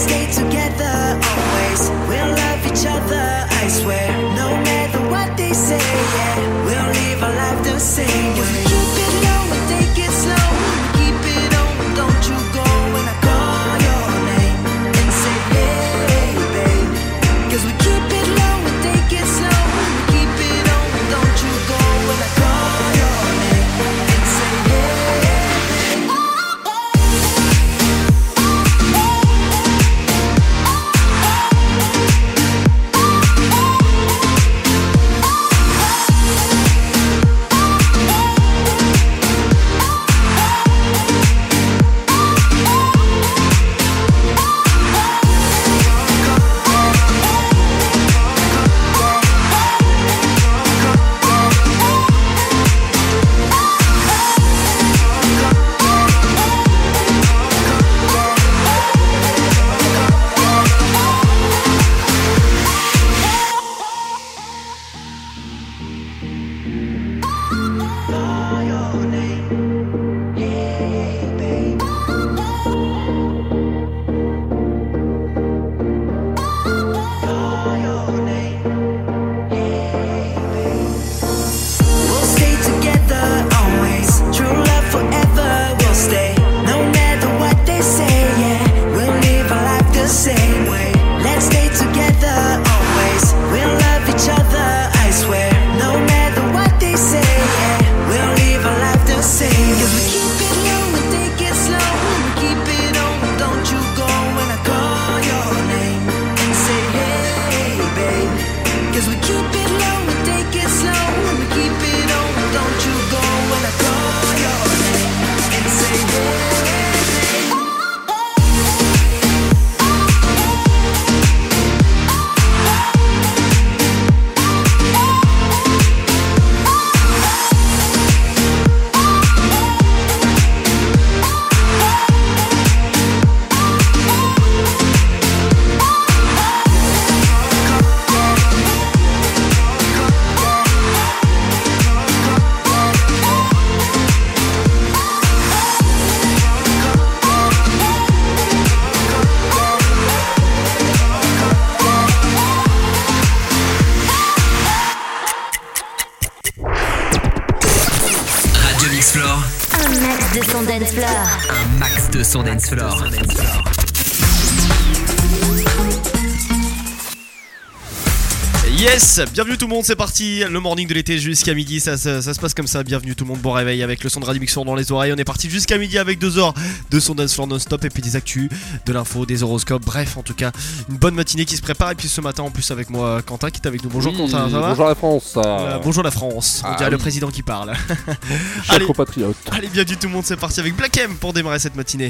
stay together always. We'll love each other, I swear. No matter what they say, yeah, we'll live our life the same way. Keep it low and take it slow. Keep it on, don't you go when I call your name and say hey, babe. 'Cause we keep it low and take it slow. Keep it on, don't you go when I call your name and say hey, babe. We'll stay together always. True love forever, we'll stay. No matter what they say, yeah, we'll live our life the same way. Let's stay together always. We'll love each other, I swear. No matter what they say, yeah, we'll live our life the same. 'Cause we keep it low and take it slow. Keep it on, don't you go when I call your name and say hey, babe. 'Cause we keep it low and take it slow. Keep it on, don't you go when I call your name and say hey, babe. Radio Mix Floor, Un max de son dance floor. un max de son dance floor. Yes, bienvenue tout le monde, c'est parti. Le morning de l'été jusqu'à midi, ça se passe comme ça. Bienvenue tout le monde, bon réveil avec le son de Radio Mix Floor dans les oreilles. On est parti jusqu'à midi avec 2 heures de son dance floor non-stop et puis des actus, de l'info, des horoscopes. Bref, en tout cas, une bonne matinée qui se prépare. Et puis ce matin en plus avec moi, Quentin qui est avec nous. Bonjour Oui, Quentin, ça va? bonjour la France. Bonjour la France, on dirait le président qui parle. Chers allez. compatriotes. Allez, bienvenue tout le monde, c'est parti avec Black M pour démarrer cette matinée.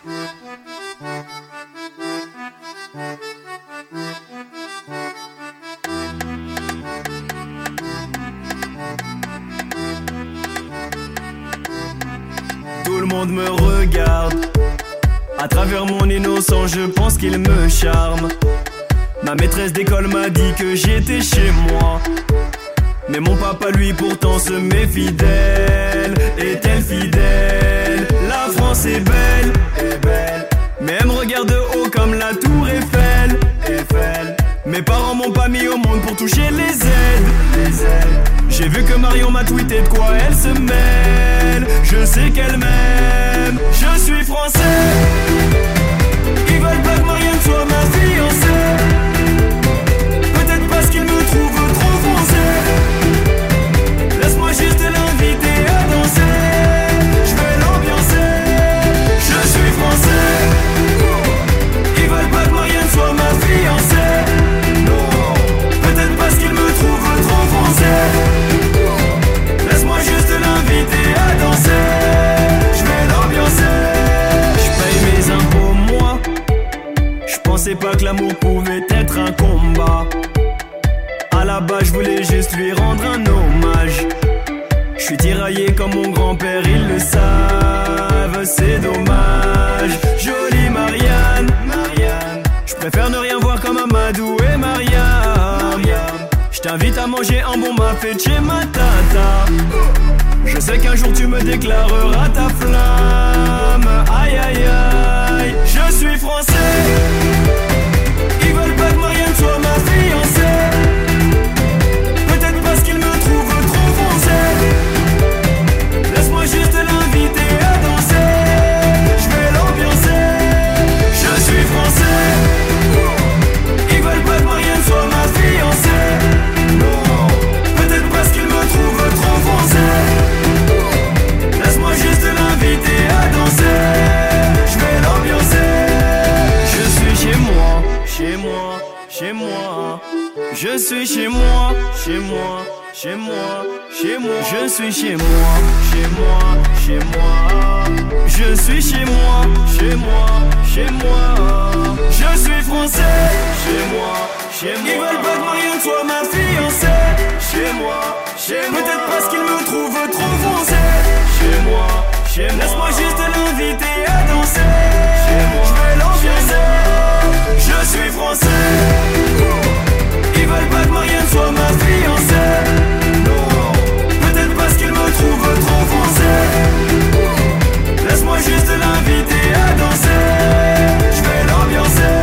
Tout le monde me regarde. À travers mon innocence, je pense qu'il me charme. Ma maîtresse d'école m'a dit que j'étais chez moi. Mais mon papa lui pourtant se méfie d'elle. Est-elle fidèle? La France est belle, mais elle me regarde de haut comme la tour Eiffel. Mes parents m'ont pas mis au monde pour toucher les ailes. J'ai vu que Marion m'a tweeté de quoi elle se mêle. Je sais qu'elle m'aime. Je suis français. Ils veulent pas que Marianne soit ma fiancée. Peut-être parce qu'ils me trouvent trop français. Laisse-moi juste l'inviter à danser. Je vais l'ambiancer. Je suis français. Ils veulent pas que Marianne soit ma fiancée. Non, peut-être parce qu'ils me trouvent trop français. Laisse-moi juste l'inviter à danser. Je vais l'ambiancer. Je paye mes impôts moi. Je pensais pas que l'amour pouvait être un combat. À la base je voulais juste lui rendre un hommage. Je suis tiraillé comme mon grand-père, ils le savent, c'est dommage. Jolie Marianne, je préfère ne rien voir comme Amadou et Mariam. Je t'invite à manger un bon mafé chez ma tata. Je sais qu'un jour tu me déclareras ta flamme. Aïe aïe aïe, je suis français. chez moi, chez moi. Je suis chez moi, chez moi, chez moi. Je suis chez moi, chez moi, chez moi. Je suis français, chez moi, chez moi. Ils veulent pas que Marianne soit ma fiancée. Chez moi, chez moi. Peut-être parce qu'ils me trouvent trop foncé. Chez moi, chez moi. Laisse-moi juste l'inviter à danser. Chez moi, je vais l'ambiancer. Je suis français. Ils veulent pas que Marianne soit ma fiancée. Non, peut-être parce qu'ils me trouvent trop foncé. Laisse-moi juste l'inviter à danser. Je vais l'ambiancer.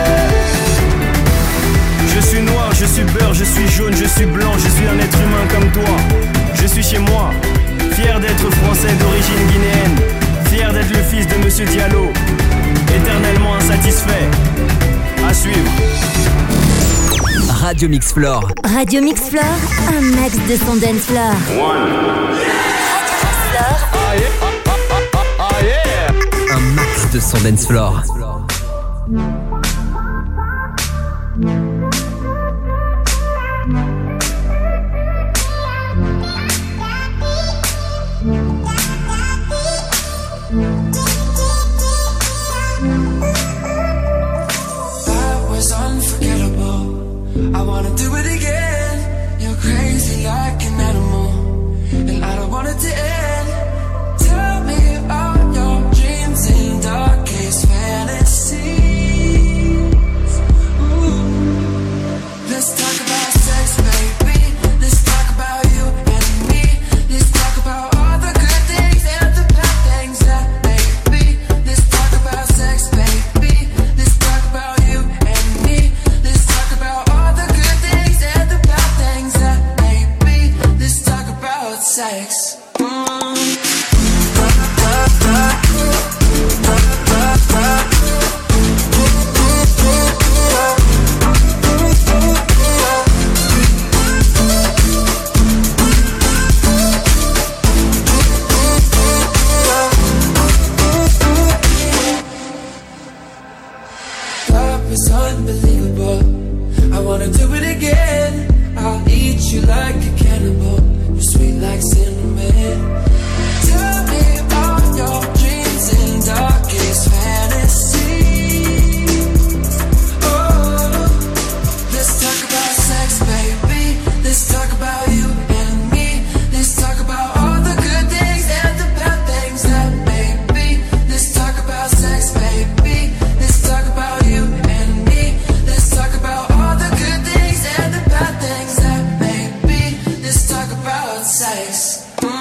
Je suis noir, je suis beurre, je suis jaune, je suis blanc, je suis un être humain comme toi. Je suis chez moi, fier d'être français d'origine guinéenne, fier d'être le fils de Monsieur Diallo, éternellement insatisfait. À suivre. Radio Mixflore. Radio Mixflore, un max de son dance floor. Un max de son dance floor. I wanna do it again. You're crazy like an animal, and I don't want it to end. Tell me about your dreams and darkest fantasies. Ooh. Let's talk about sex, baby. Let's talk about you and me. Let's talk about all the good things and the bad things that may be. Let's talk about sex, baby. Let's talk about you and me. Let's talk about all the good things and the bad things that may be. Let's talk about sex. Love is unbelievable. I wanna do it again. I'll eat you like a cannibal. You're sweet like cinnamon. Tell me about your dreams and darkest fantasies. Oh, let's talk about sex, baby. Let's talk about you and me. Let's talk about all the good things and the bad things that may be. Let's talk about sex, baby. Let's talk about you and me. Let's talk about all the good things and the bad things that may be. Let's talk about sex.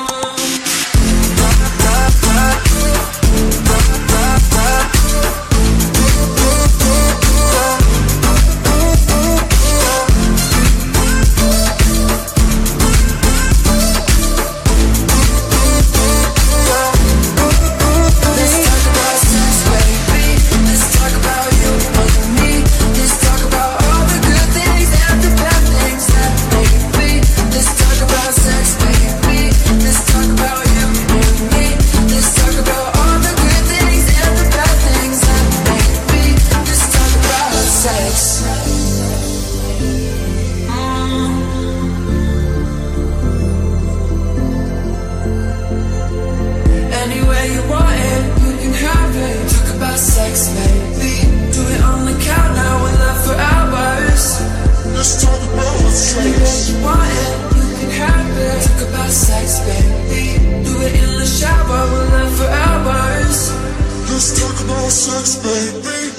Anywhere you want it, you can have it. Talk about sex, baby. Do it on the count now, we'll love for hours. Let's talk about sex. Anywhere you want it, you can have it. Talk about sex, baby. Do it in the shower, we'll love for hours. Let's talk about sex, baby.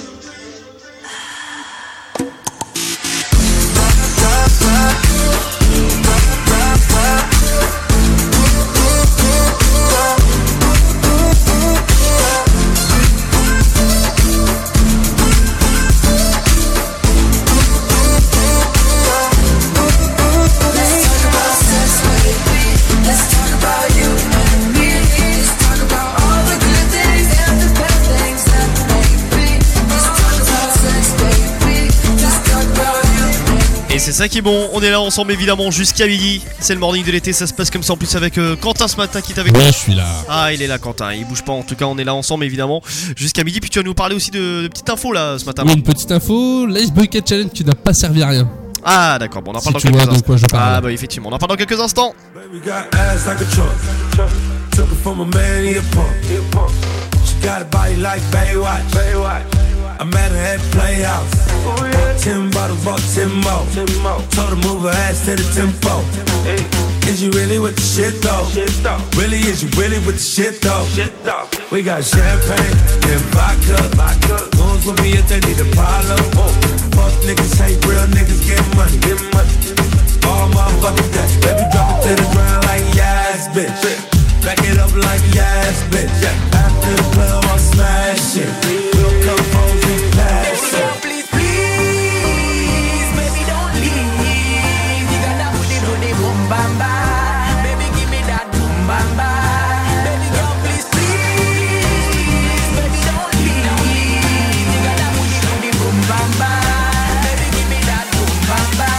C'est ça qui est bon, on est là ensemble évidemment jusqu'à midi. C'est le morning de l'été, ça se passe comme ça en plus avec Quentin ce matin qui est avec nous. Oui, je suis là. Ah, il est là Quentin, il bouge pas en tout cas, on est là ensemble évidemment jusqu'à midi. Puis tu vas nous parler aussi de petites infos là ce matin. Oui, une petite info, l'Ice Bucket Challenge qui n'a pas servi à rien. Ah d'accord, bon on en parle Si dans tu vois quelques de quoi je instants. parle. Ah bah effectivement, on en parle dans quelques instants. Baby got ass like a truck. Took it from a man, he a punk. She got a body like Baywatch. I met her at Playhouse. 10 bottles, bought 10 more. Told her move her ass to the tempo. Is you really with the shit though? Really, is you really with the shit though? We got champagne and vodka. Goons with me if they need a Apollo. Fuck niggas, hate real niggas, get money. All motherfucking day. Baby, drop it to the ground like yes, bitch. Back it up like yes, bitch. After the club, I'll smash it. We'll come home and pass it. Please, please, baby, don't leave. You got that booty, boom, bam, bam. Baby, give me that boom, bam, bam. Baby, girl, please, please, baby, don't leave. You got that booty, boom, bam, bam. Baby, give me that boom, bam, bam.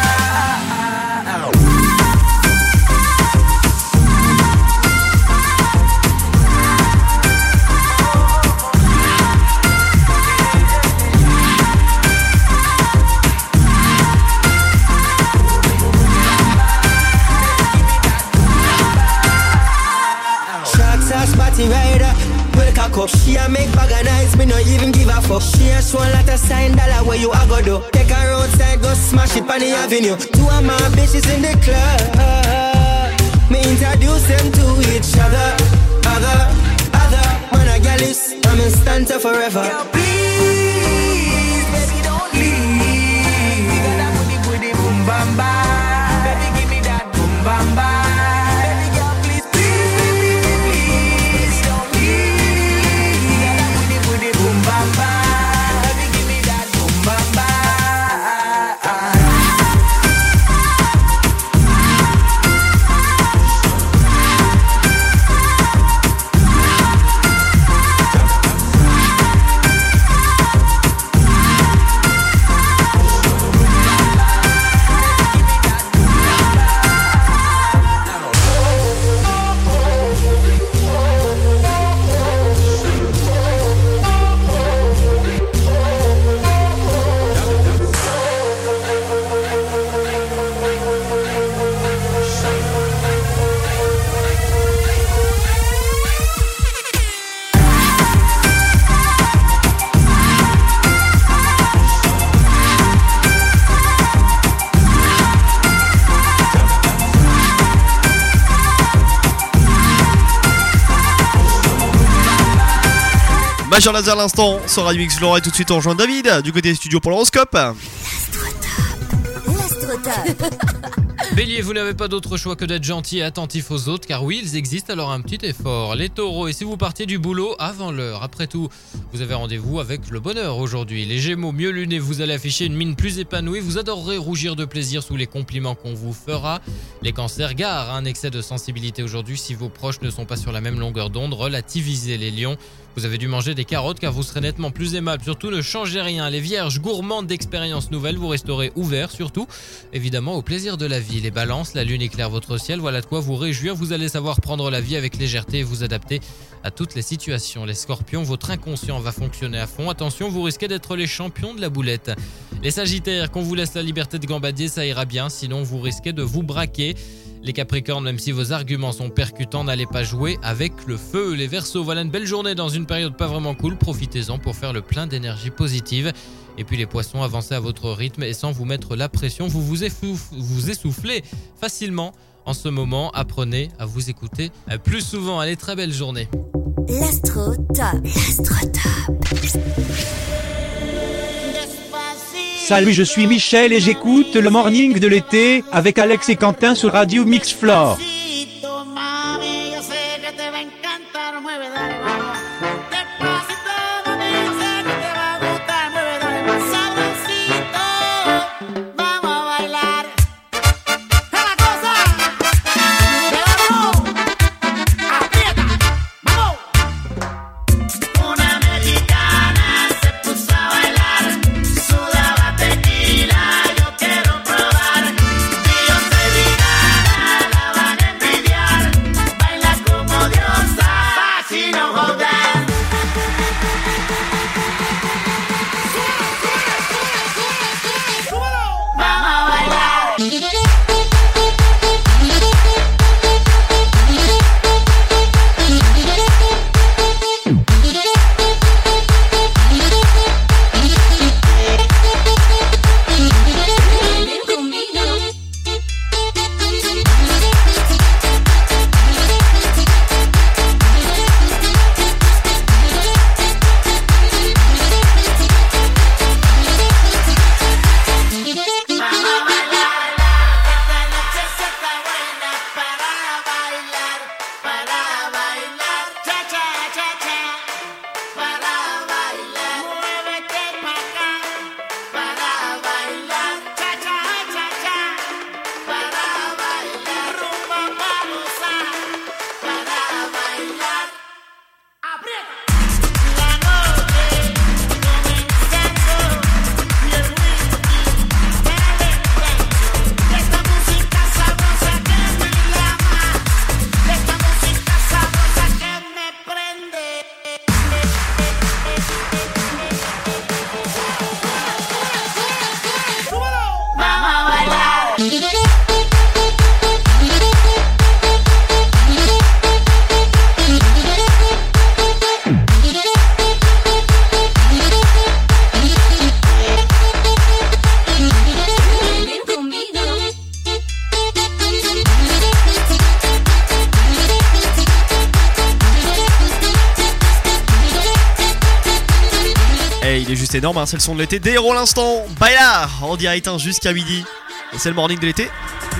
Rider, wake her up. She a make bag of nights, me no even give a fuck. She a show a lot of sign dollar where you a go do. Take her outside, go smash it on the avenue. Two of my bitches in the club. Me introduce them to each other. Other, man a gal is, I'm in stanza forever. Girl, please, baby, don't leave. You got that booty, boom, bam, bam. Baby, give me that boom, bam, bam. Major Laser à l'instant sur Radio Mix Floor et tout de suite on rejoint David du côté des studios pour l'horoscope. Bélier, vous n'avez pas d'autre choix que d'être gentil et attentif aux autres, car oui, ils existent, alors un petit effort. Les taureaux, et si vous partiez du boulot avant l'heure, après tout, vous avez rendez-vous avec le bonheur aujourd'hui. Les gémeaux, mieux lunés, vous allez afficher une mine plus épanouie, vous adorerez rougir de plaisir sous les compliments qu'on vous fera. Les cancers, gare à un excès de sensibilité aujourd'hui, si vos proches ne sont pas sur la même longueur d'onde, relativisez. Les lions, vous avez dû manger des carottes car vous serez nettement plus aimable. Surtout, ne changez rien. Les vierges, gourmandes d'expériences nouvelles, vous resterez ouverts, surtout, évidemment, au plaisir de la vie. Les balances, la lune éclaire votre ciel, voilà de quoi vous réjouir. Vous allez savoir prendre la vie avec légèreté et vous adapter à toutes les situations. Les scorpions, votre inconscient va fonctionner à fond. Attention, vous risquez d'être les champions de la boulette. Les sagittaires, qu'on vous laisse la liberté de gambader, ça ira bien, sinon vous risquez de vous braquer. Les capricornes, même si vos arguments sont percutants, n'allez pas jouer avec le feu. Les verseaux, voilà une belle journée dans une période pas vraiment cool, profitez-en pour faire le plein d'énergie positive. Et puis les poissons, avancez à votre rythme et sans vous mettre la pression, vous essoufflez facilement. En ce moment, apprenez à vous écouter plus souvent. Allez, très belle journée. L'Astro Top. Salut, je suis Michel et j'écoute le morning de l'été avec Alex et Quentin sur Radio Mix Floor. No il est juste énorme, hein, c'est le son de l'été. Des héros l'instant, Bailar en direct hein, jusqu'à midi. Et c'est le morning de l'été.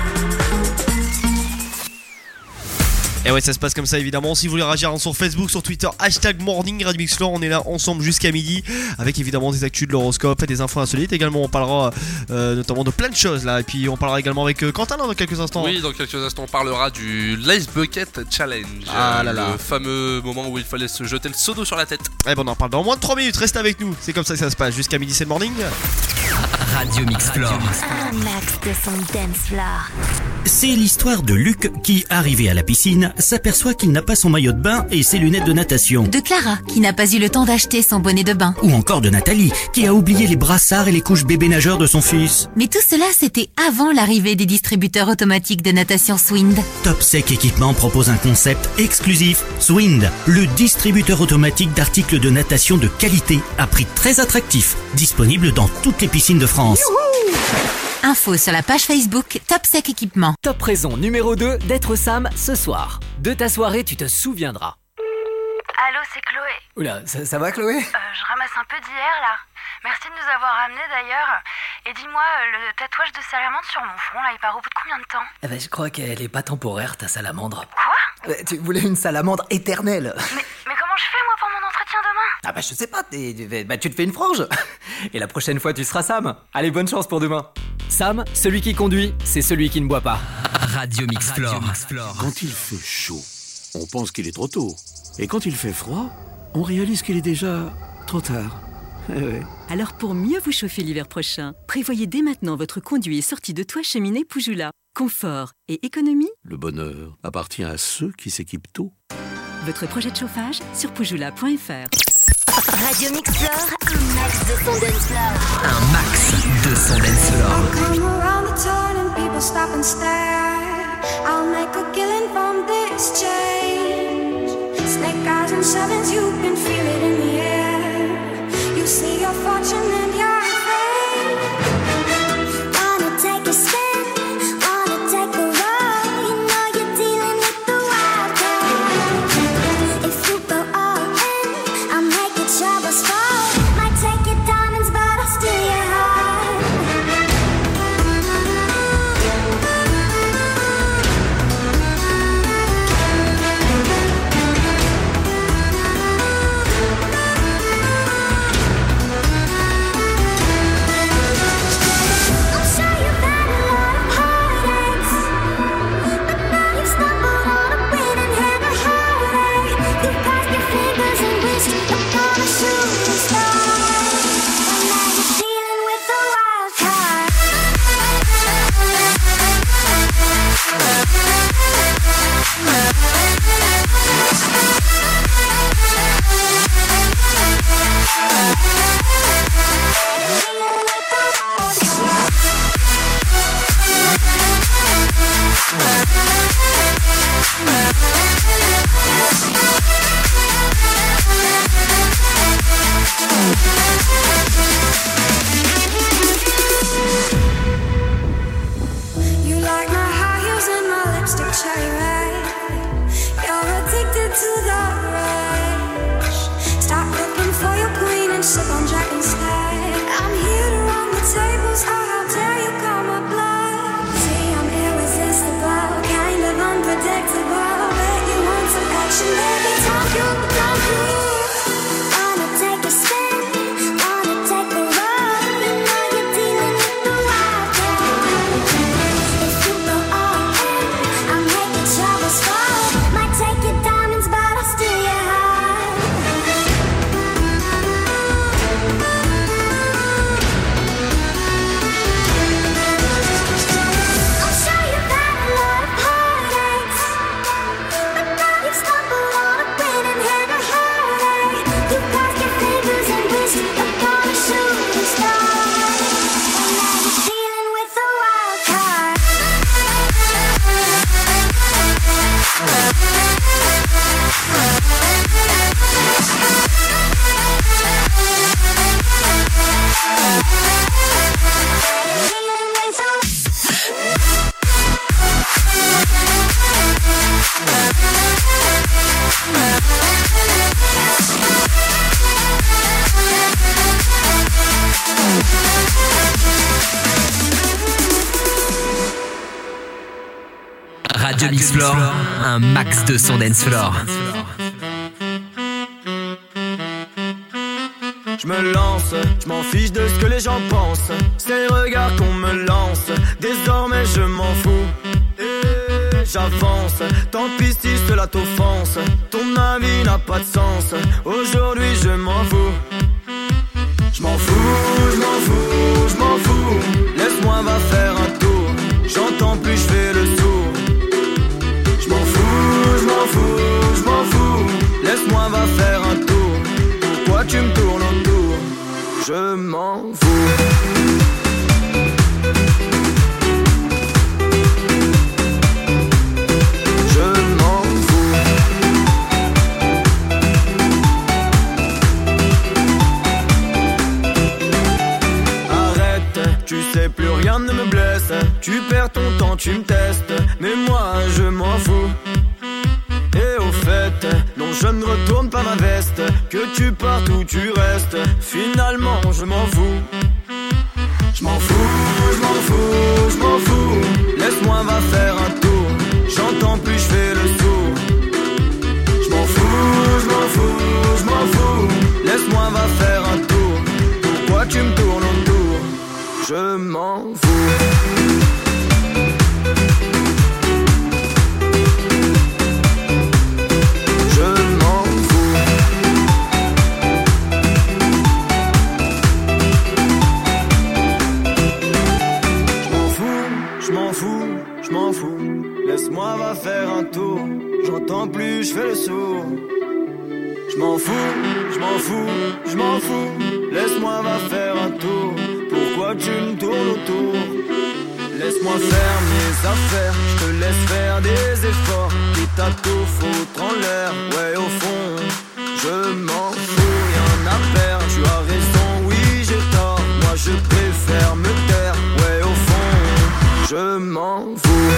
Et ouais, ça se passe comme ça évidemment. Si vous voulez réagir sur Facebook, sur Twitter, hashtag Morning Radio Mix Floor, on est là ensemble jusqu'à midi avec évidemment des actus de l'horoscope et des infos insolites. Également, on parlera notamment de plein de choses là. Et puis, on parlera également avec Quentin dans quelques instants. Oui, dans quelques instants, on parlera du Lice Bucket Challenge. Le fameux moment où il fallait se jeter le seau d'eau sur la tête. Et bon, on en parle dans moins de 3 minutes. Restez avec nous. C'est comme ça que ça se passe. Jusqu'à midi, c'est le morning. Radio Mix Floor. Un max de son dance floor. C'est l'histoire de Luc qui, arrivé à la piscine, s'aperçoit qu'il n'a pas son maillot de bain et ses lunettes de natation. De Clara, qui n'a pas eu le temps d'acheter son bonnet de bain. Ou encore de Nathalie, qui a oublié les brassards et les couches bébé nageurs de son fils. Mais tout cela, c'était avant l'arrivée des distributeurs automatiques de natation Swind. Top Sec Équipement propose un concept exclusif, Swind, le distributeur automatique d'articles de natation de qualité à prix très attractif, disponible dans toutes les piscines de France. Youhou! Info sur la page Facebook Top Sec Équipement. Top raison numéro 2 d'être Sam ce soir. De ta soirée, tu te souviendras. Allô, c'est Chloé. Oula, ça va Chloé? Je ramasse un peu d'hier là. Merci de nous avoir amenés d'ailleurs. Et dis-moi, le tatouage de salamandre sur mon front là, il part au bout de combien de temps? Eh ben, je crois qu'elle est pas temporaire ta salamandre. Quoi? Tu voulais une salamandre éternelle. Mais comment je fais moi pour mon entretien demain? Ah bah je sais pas, tu te fais une frange. Et la prochaine fois tu seras Sam. Allez, bonne chance pour demain. Sam, celui qui conduit, c'est celui qui ne boit pas. Radio Mix Floor. Quand il fait chaud, on pense qu'il est trop tôt. Et quand il fait froid, on réalise qu'il est déjà trop tard. Ouais. Alors pour mieux vous chauffer l'hiver prochain, prévoyez dès maintenant votre conduit et sortie de toit cheminée Poujoula. Confort et économie. Le bonheur appartient à ceux qui s'équipent tôt. Votre projet de chauffage sur poujoula.fr. Radio Mix Floor, un max de son dance floor. Un max de son dance floor. Come around the turn and people stop and stare. I'll make a killing from this change. Snake eyes and sevens, you can feel it in the air. You see your fortune and your fame. Wanna take a spin, wanna take a roll. You know you're dealing with the wild card. If you go all in, I'll make your troubles fall. Might take your diamonds, but I'll steal your heart. Radio Mix Floor, un max de son dance floor. Je me lance, je m'en fiche de ce que les gens pensent. Ces regards qu'on me lance, désormais je m'en fous. Et j'avance, tant pis si cela t'offense. Ton avis n'a pas de sens, aujourd'hui je m'en fous. Je m'en fous, je m'en fous, je m'en fous. Laisse-moi va faire un tour, j'entends plus, je fais le sourd. Je m'en fous, je m'en fous, je m'en fous. Laisse-moi va faire un tour, pourquoi tu me tournes autour? Je m'en fous. Tu sais plus rien ne me blesse. Tu perds ton temps, tu me testes. Mais moi je m'en fous. Et au fait, non je ne retourne pas ma veste. Que tu partes ou tu restes, finalement je m'en fous. Je m'en fous, je m'en fous, je m'en fous. Laisse-moi va faire un tour, j'entends plus, je fais le sourd. Je m'en fous, je m'en fous, je m'en fous. Laisse-moi va faire un tour, pourquoi tu me tournes autour? Je m'en fous. Je m'en fous. Je m'en fous, je m'en fous, je m'en fous. Laisse-moi va faire un tour, j'entends plus, je fais le sourd. Je m'en fous, je m'en fous, je m'en fous. Laisse-moi va faire un tour, pourquoi tu me tournes autour? Laisse-moi faire mes affaires, je te laisse faire des efforts. Quitte à tout foutre en l'air, ouais au fond, je m'en fous, rien à perdre. Tu as raison, oui j'ai tort, moi je préfère me taire, ouais au fond, je m'en fous.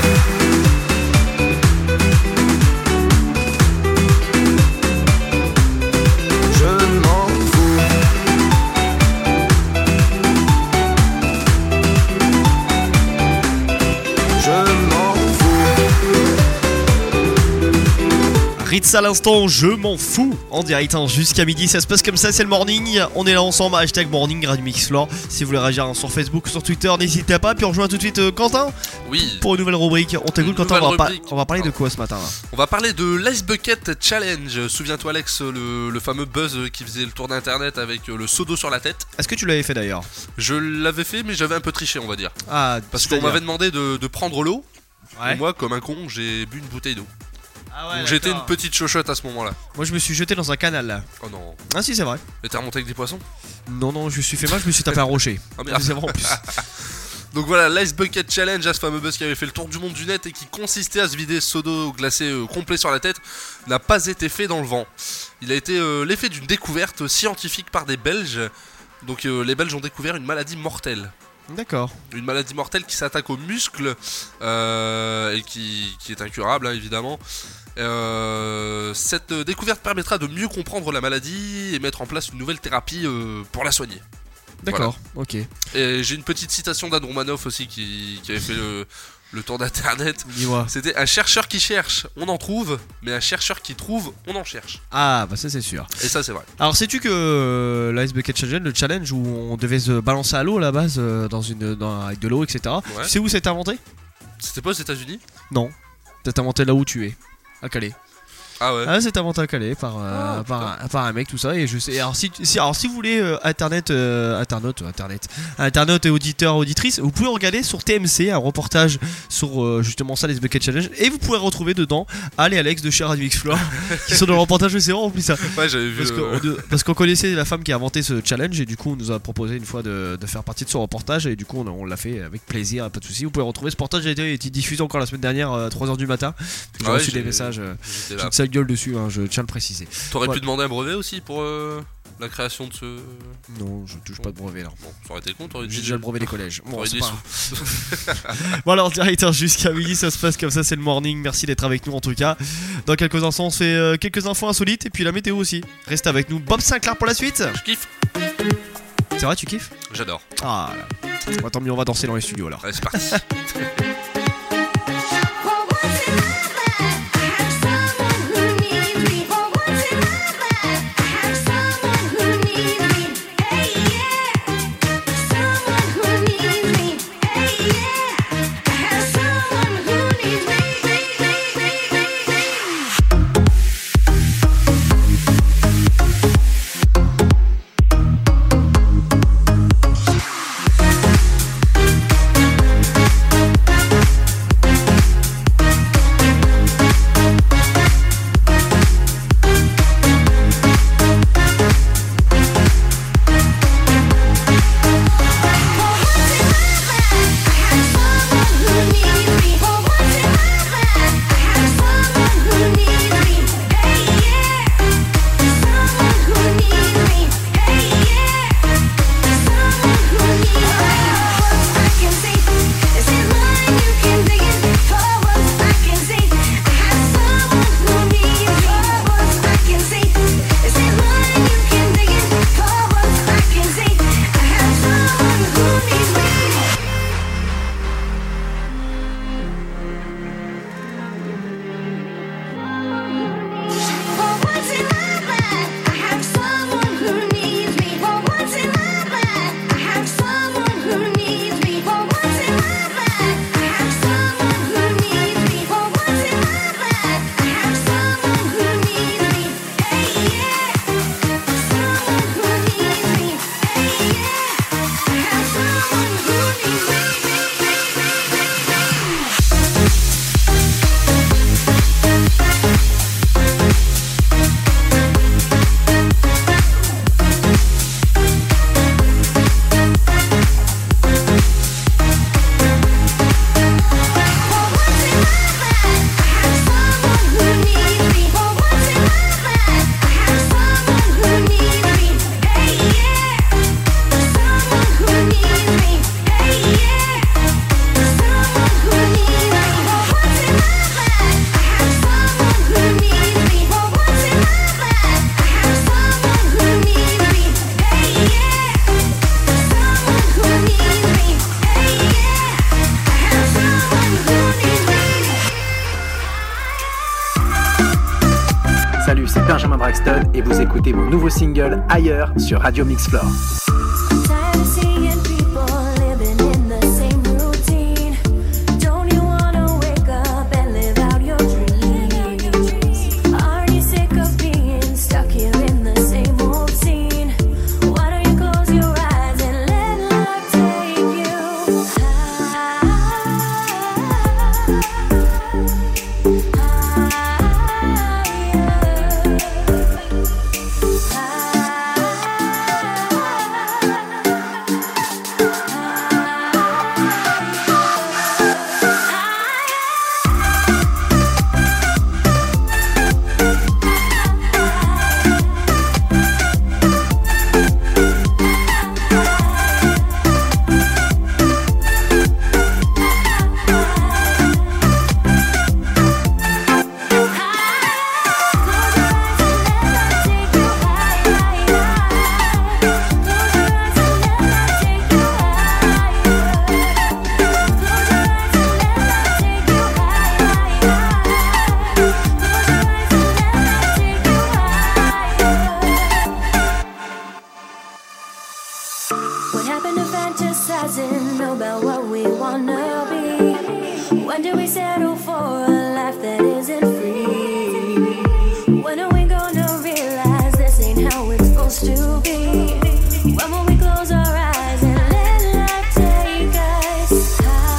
Ritz à l'instant, je m'en fous en direct jusqu'à midi, ça se passe comme ça, c'est le morning. On est là ensemble, hashtag morning Radio Mix Floor. Si vous voulez réagir sur Facebook, sur Twitter, n'hésitez pas. Puis on rejoint tout de suite Quentin. Oui. Pour une nouvelle rubrique. On t'écoute Quentin, on va parler de quoi ce matin là? On va parler de l'Ice Bucket Challenge. Souviens-toi Alex, le fameux buzz qui faisait le tour d'internet avec le seau d'eau sur la tête. Est-ce que tu l'avais fait d'ailleurs? Je l'avais fait mais j'avais un peu triché on va dire. Ah, parce qu'on m'avait demandé de prendre l'eau. Ouais. Et moi comme un con j'ai bu une bouteille d'eau. Ah ouais, donc j'étais une petite chochotte à ce moment-là. Moi je me suis jeté dans un canal là. Oh non. Ah si c'est vrai. Et t'es remonté avec des poissons? Non, je me suis fait mal, je me suis tapé un rocher. Oh merde. C'est vrai en plus. Donc voilà, l'Ice Bucket Challenge, ce fameux buzz qui avait fait le tour du monde du net et qui consistait à se vider ce seau d'eau glacé complet sur la tête, n'a pas été fait dans le vent. Il a été l'effet d'une découverte scientifique par des Belges. Donc les Belges ont découvert une maladie mortelle. D'accord. Une maladie mortelle qui s'attaque aux muscles et qui est incurable hein, évidemment. Cette découverte permettra de mieux comprendre la maladie et mettre en place une nouvelle thérapie pour la soigner. D'accord, voilà. Ok. Et j'ai une petite citation d'Anne Romanoff aussi qui avait fait le tour d'internet. Dis-moi. C'était un chercheur qui cherche, on en trouve, mais un chercheur qui trouve, on en cherche. Ah bah ça c'est sûr. Et ça c'est vrai. Alors sais-tu que l'Ice Bucket Challenge, le challenge où on devait se balancer à l'eau à la base avec de l'eau etc. Ouais. Tu sais où c'est inventé? C'était pas aux États-Unis? Non. C'est inventé là où tu es, à Calais. Ah ouais. Ah c'est inventé à Calais par un mec tout ça et je sais. Alors si vous voulez internaute et auditeurs auditrices, vous pouvez regarder sur TMC un reportage sur justement ça les Bucket Challenge et vous pourrez retrouver dedans Al et Alex de chez Radio Mix Floor qui sont dans le reportage. C'est vraiment en plus ça. Ouais j'avais vu. Parce qu'on connaissait la femme qui a inventé ce challenge et du coup on nous a proposé une fois de faire partie de ce reportage et du coup on l'a fait avec plaisir, pas de soucis. Vous pouvez retrouver ce reportage, a été diffusé encore la semaine dernière 3h du matin. J'ai reçu des messages. J'ai une sale gueule dessus, hein, je tiens à le préciser. T'aurais pu demander un brevet aussi pour la création de ce. Non, je touche pas de brevet là. Bon, ça aurait été con, t'aurais J'ai déjà le brevet des collèges. Bon, c'est pas bon alors direct jusqu'à midi, ça se passe comme ça, c'est le morning. Merci d'être avec nous en tout cas. Dans quelques instants, on se fait quelques infos insolites et puis la météo aussi. Reste avec nous, Bob Sinclair pour la suite. Je kiffe. C'est vrai, tu kiffes? J'adore. Ah là. Tant mieux, on va danser dans les studios alors. Allez, c'est parti. Salut, c'est Benjamin Braxton et vous écoutez mon nouveau single Ailleurs sur Radio Mixflore. Tired of seeing people living in the same routine. Don't you wanna wake up and live out your dreams? Are you sick of being stuck here in the same old scene? Why don't you close your eyes and let love take you What happened to fantasizing about what we wanna be? When do we settle for a life that isn't free? When are we gonna realize this ain't how it's supposed to be? When will we close our eyes and let life take us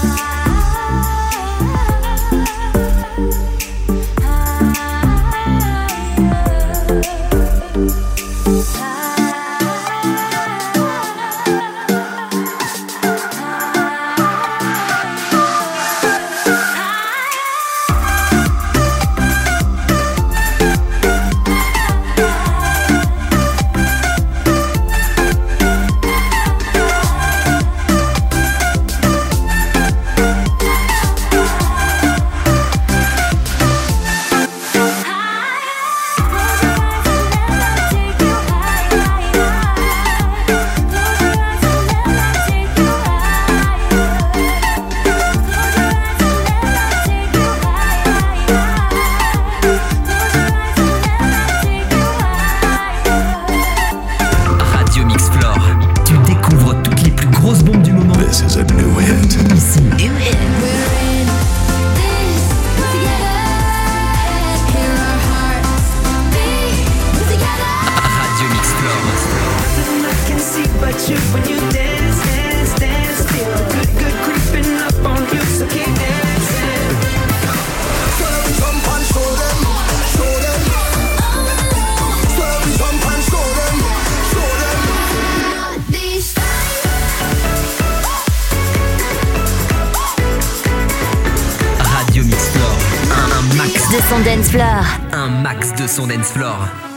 Radio Mixflore. Tu découvres toutes les plus grosses bombes du moment. This is a new hit. Ici. New hit. Radio Mixflore. I can see but you when you dance, dance, dance. Feel good, good creeping up on you, so keep dancing. Jump and show them, show them. Swirl, jump and show them, show them. These Radio Mixflore. Un max De son dance floor. Un max de son dance floor.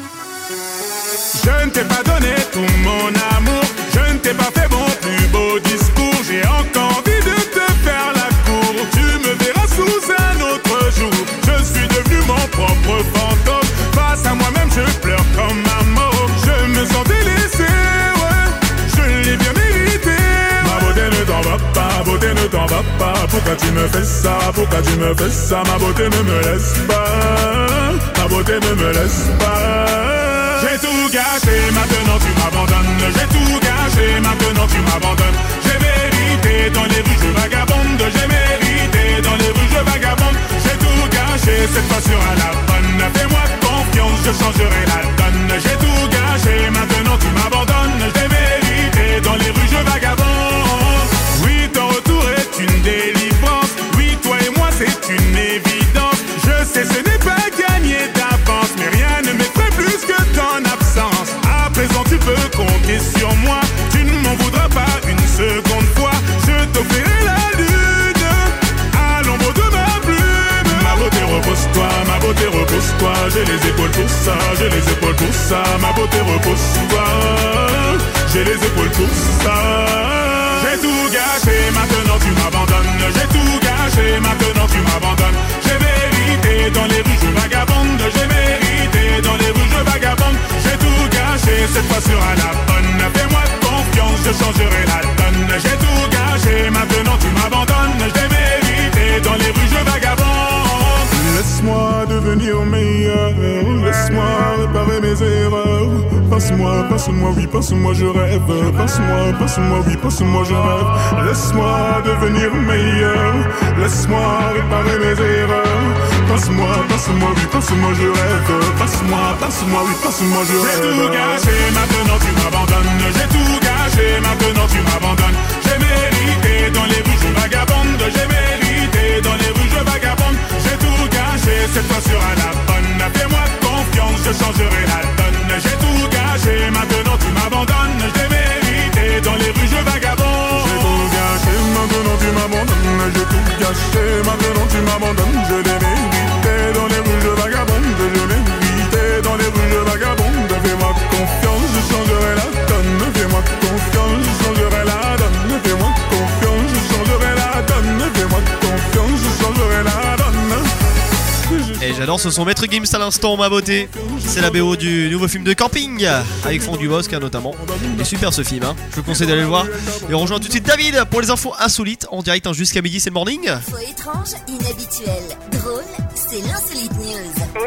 Je ne t'ai pas donné tout mon amour, je ne t'ai pas fait mon plus beau discours. J'ai encore envie de te faire la cour. Tu me verras sous un autre jour. Je suis devenu mon propre fantôme. Face à moi-même je pleure comme un mot. Je me sens délaissé, ouais, je l'ai bien mérité. Ma beauté ne t'en va pas, beauté ne t'en va pas. Pourquoi tu me fais ça, pourquoi tu me fais ça? Ma beauté ne me laisse pas, ma beauté ne me laisse pas. J'ai tout gâché, maintenant tu m'abandonnes. J'ai tout gâché, maintenant tu m'abandonnes. J'ai mérité dans les rues je vagabonde. J'ai mérité dans les rues je vagabonde. J'ai tout gâché, cette fois sera la bonne. Fais-moi confiance, je changerai la donne. J'ai tout gâché, maintenant tu m'abandonnes. J'ai mérité dans les rues je vagabonde. Oui, ton retour est une délivrance. Oui, toi et moi c'est une évidence. Je sais ce n'est pas gagné d'avance, mais rien ne m'effraie plus que ton absence. À présent tu peux compter sur moi. Tu ne m'en voudras pas une seconde fois. Je t'offrirai la lune à l'ombre de ma plume. Ma beauté repose-toi, ma beauté repose-toi. J'ai les épaules pour ça, j'ai les épaules pour ça. Ma beauté repose-toi, j'ai les épaules pour ça. J'ai tout gâché, maintenant tu m'abandonnes. J'ai tout gâché, maintenant tu m'abandonnes. J'ai mérité dans les rues je vagabonde. J'ai mérité dans les rues je vagabonde. J'ai tout gâché, cette fois sera la bonne. Fais-moi confiance, je changerai la donne. J'ai tout gâché, maintenant tu m'abandonnes. J'ai mérité dans les rues je vagabonde. Laisse-moi devenir meilleur, laisse-moi mes erreurs. Passe-moi, passe-moi, oui, passe-moi, je rêve. Passe-moi, passe-moi, oui, passe-moi, je rêve. Laisse-moi devenir meilleur. Laisse-moi réparer mes erreurs. Passe-moi, passe-moi, oui, passe-moi, je rêve. Passe-moi, passe-moi, oui, passe-moi, je rêve. J'ai tout gâché, maintenant tu m'abandonnes. J'ai tout gâché, maintenant tu m'abandonnes. J'ai mérité dans les rues, je vagabonde. J'ai mérité dans les rues, je vagabonde. J'ai tout gâché, cette fois sera la bonne. Fais-moi confiance, je changerai la donne. J'ai tout gâché, maintenant tu m'abandonnes. J'ai mérité dans les rues, je vagabonde. J'ai tout gâché, maintenant tu m'abandonnes. J'ai tout gâché, maintenant tu m'abandonnes. Je l'ai mérité dans les rues, je vagabonde. Je l'ai mérité dans les rues, je vagabonde. Fais-moi confiance, je changerai la donne. Fais-moi confiance, je changerai la donne. Fais-moi confiance, je changerai la donne. Fais-moi confiance, je changerai la donne. Et j'adore ce son Maître Gims à l'instant, ma beauté. C'est la BO du nouveau film de camping avec Franck Dubosc notamment. Il est super ce film, hein. Je vous conseille d'aller le voir. Et on rejoint tout de suite David pour les infos insolites en direct jusqu'à midi, c'est le morning. Info étrange, inhabituelle, drôle, c'est l'insolite news.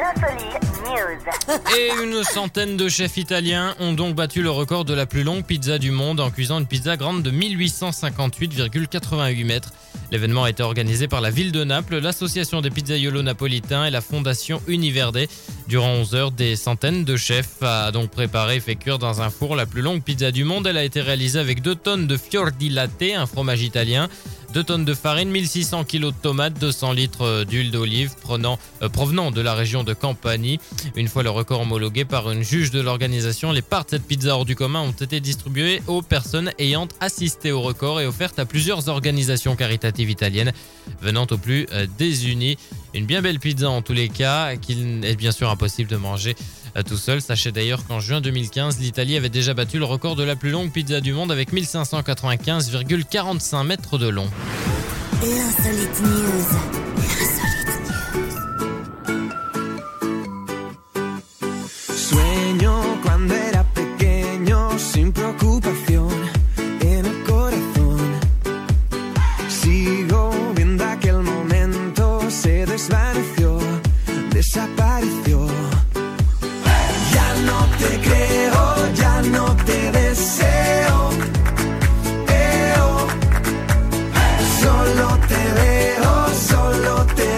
Et une centaine de chefs italiens ont donc battu le record de la plus longue pizza du monde en cuisant une pizza grande de 1858,88 mètres. L'événement a été organisé par la ville de Naples, l'association des pizzaiolos napolitains et la fondation Univerde. Durant 11 heures, des centaines de chefs a donc préparé et fait cuire dans un four la plus longue pizza du monde. Elle a été réalisée avec 2 tonnes de fior di latte, un fromage italien, 2 tonnes de farine, 1600 kg de tomates, 200 litres d'huile d'olive provenant de la région de Campanie. Une fois le record homologué par une juge de l'organisation, les parts de cette pizza hors du commun ont été distribuées aux personnes ayant assisté au record et offertes à plusieurs organisations caritatives italiennes venant au plus démunies. Une bien belle pizza en tous les cas, qu'il est bien sûr impossible de manger tout seul. Sachez d'ailleurs qu'en juin 2015, l'Italie avait déjà battu le record de la plus longue pizza du monde avec 1595,45 mètres de long. L'insolite news. Sueño cuando era pequeño sin preocupación en el corazón. Sigo viendo aquel momento, se desvaneció, desapareció. Ya no te creo, ya no te deseo. Solo te veo, solo te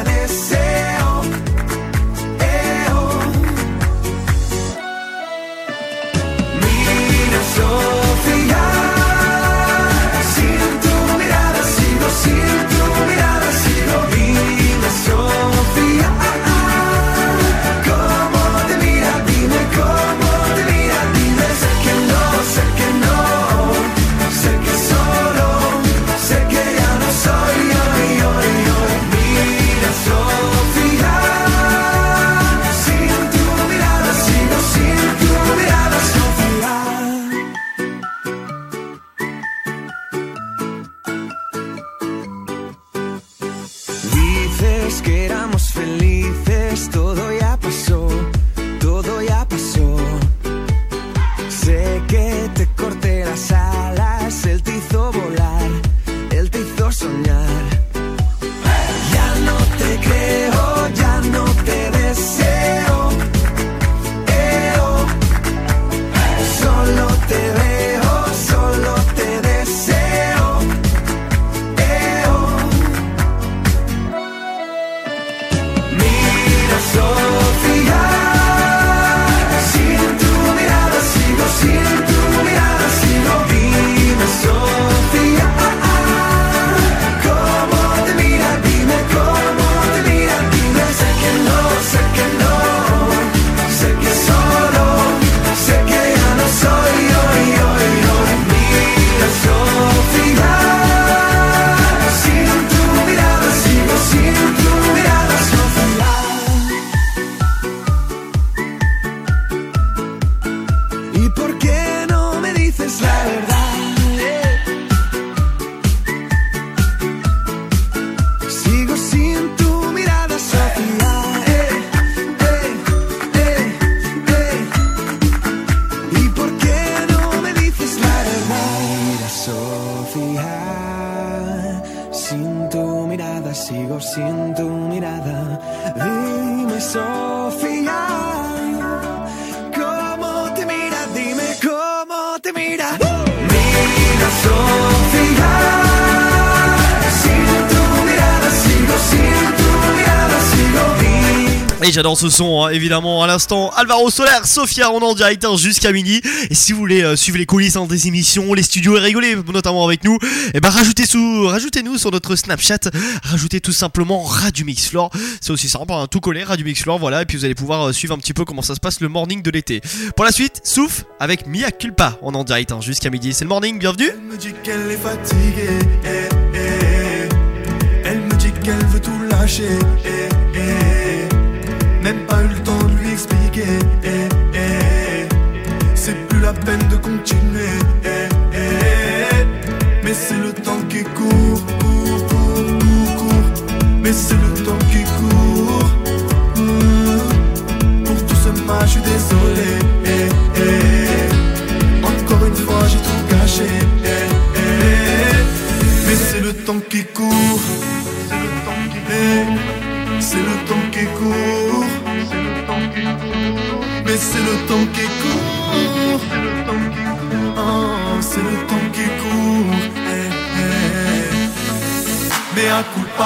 Et j'adore ce son, hein, évidemment. À l'instant, Alvaro Soler, Sophia, on est en direct jusqu'à midi. Et si vous voulez suivre les coulisses des émissions, les studios et rigoler notamment avec nous, et ben rajoutez-nous sur notre Snapchat. Rajoutez tout simplement Radio Mix Floor. C'est aussi simple, hein, tout collé, Radio Mix Floor, voilà. Et puis vous allez pouvoir suivre un petit peu comment ça se passe le morning de l'été. Pour la suite, Souf avec Mia Culpa. On est en direct jusqu'à midi. C'est le morning, bienvenue. Elle me dit qu'elle est fatiguée. Elle me dit qu'elle veut tout lâcher. Même pas eu le temps de lui expliquer. C'est plus la peine de continuer. Mais c'est le temps qui court, court. Mais c'est le temps qui court. Pour tout ce mal, je suis désolé. Encore une fois, j'ai tout gâché. Mais c'est le temps qui court. C'est le temps qui c'est le temps qui court. Mais c'est le temps qui court. Oh, c'est le temps qui court. Mais à coup pas.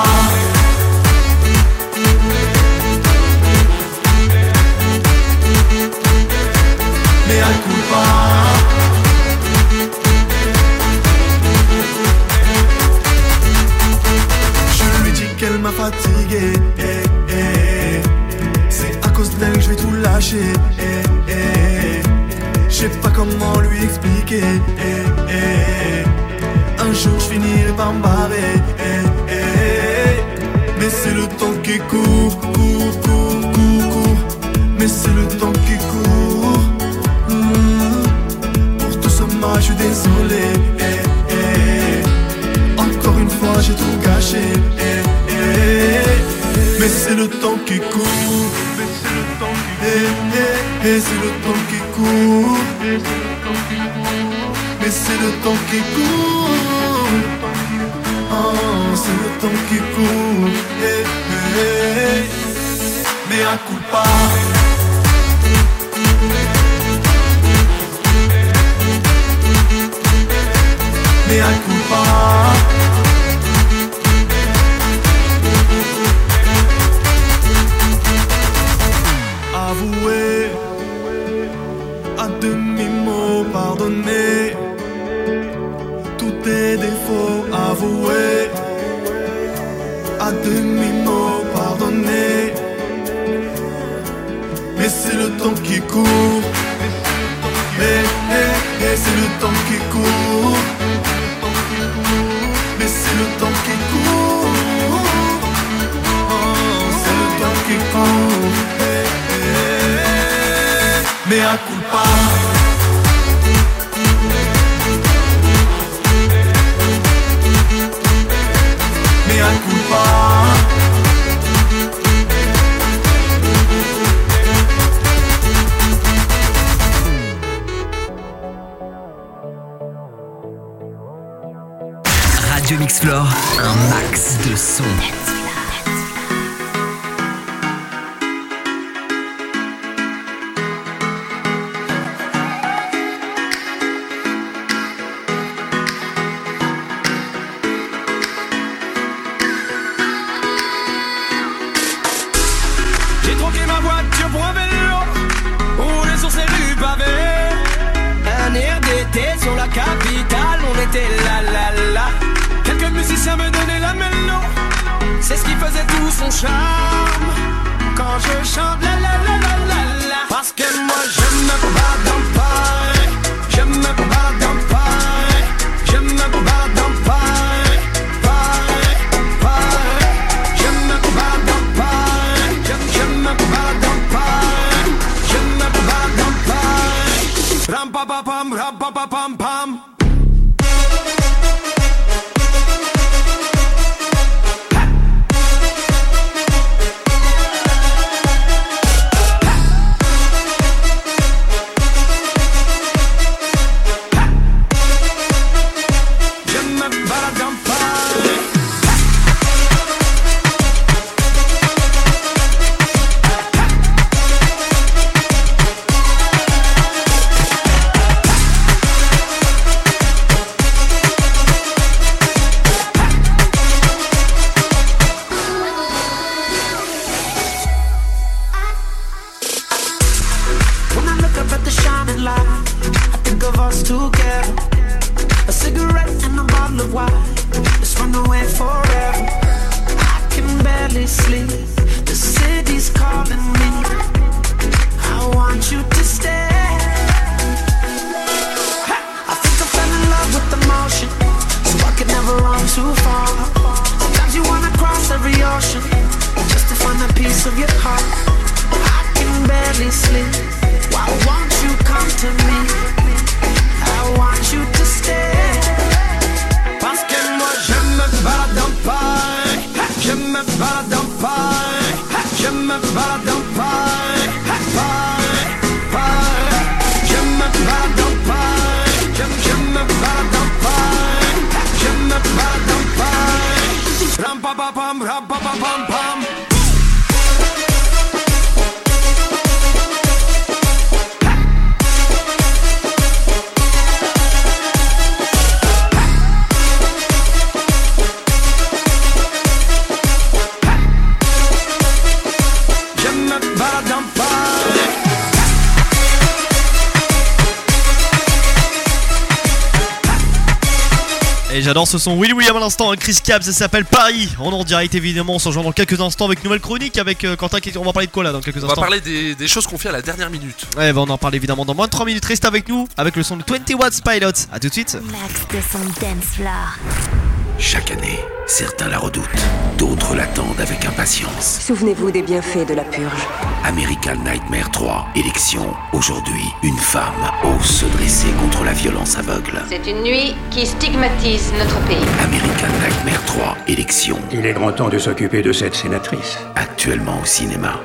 Mais à coup pas. Je lui dis qu'elle m'a fatigué. C'est à cause d'elle que je vais tout lâcher. Je sais pas comment lui expliquer. Un jour je finirai par me barrer. Mais c'est le temps qui court, court. Mais c'est le temps qui court. Pour tout ce mal, je suis désolé. Encore une fois, j'ai tout gâché. Mais c'est le temps qui court. Mais c'est le temps qui court. Mais c'est le temps qui court. Oh, c'est le temps qui court. Mais à coup pas. Mais à coup pas. Avouer à demi-mot, pardonner tous tes défauts. Avouer à demi-mot, pardonner. Mais c'est le temps qui court. Mais c'est le temps qui court. Mais c'est le temps qui court. Oh, c'est le temps qui court. Mais à coup pas. Mais à coup pas. Radio Mix Floor, un max de son. J'ai troqué ma voiture pour un vélo, roulé sur ces rues pavées. Un air d'été sur la capitale, on était là. Quelques musiciens me donnaient la mélo, c'est ce qui faisait tout son charme. Quand je chante la. Parce que moi je me balade dans Paris, je me balade dans Paris, je me balade dans Paris, Paris. Je me balade dans Paris, je me balade dans Paris, je me balade dans Paris. Ram pa pa pam pam. can't lie. I think of us together. A cigarette and a bottle of wine. Let's run away forever. I can barely sleep. The city's calling me. I want you to stay. I think I fell in love with emotion, so I could never run too far. Sometimes you wanna cross every ocean just to find a piece of your heart. I can barely sleep. Why won't you come to me? I want you to stay. Parce que moi je me balade en paille. Je me balade en paille. Je me balade en paille. Paille, paille. Je me balade en paille. Je me balade en paille. Je me balade en paille. Ram pa pa pam, ram pa pa pam pam. Et j'adore ce son Willy William à l'instant, un Chris Cab, ça s'appelle Paris. On est en direct évidemment, on se rejoint dans quelques instants avec une nouvelle chronique avec Quentin. On va parler de quoi là dans quelques instants? On va parler des choses qu'on fait à la dernière minute. Ouais, bah on en parle évidemment dans moins de 3 minutes. Reste avec nous avec le son de 20 Watts Pilots. A tout de suite. Max de son dance floor. Chaque année, certains la redoutent, d'autres l'attendent avec impatience. Souvenez-vous des bienfaits de la purge. American Nightmare 3, élection. Aujourd'hui, une femme ose se dresser contre la violence aveugle. C'est une nuit qui stigmatise notre pays. American Nightmare 3, élection. Il est grand temps de s'occuper de cette sénatrice. Actuellement au cinéma.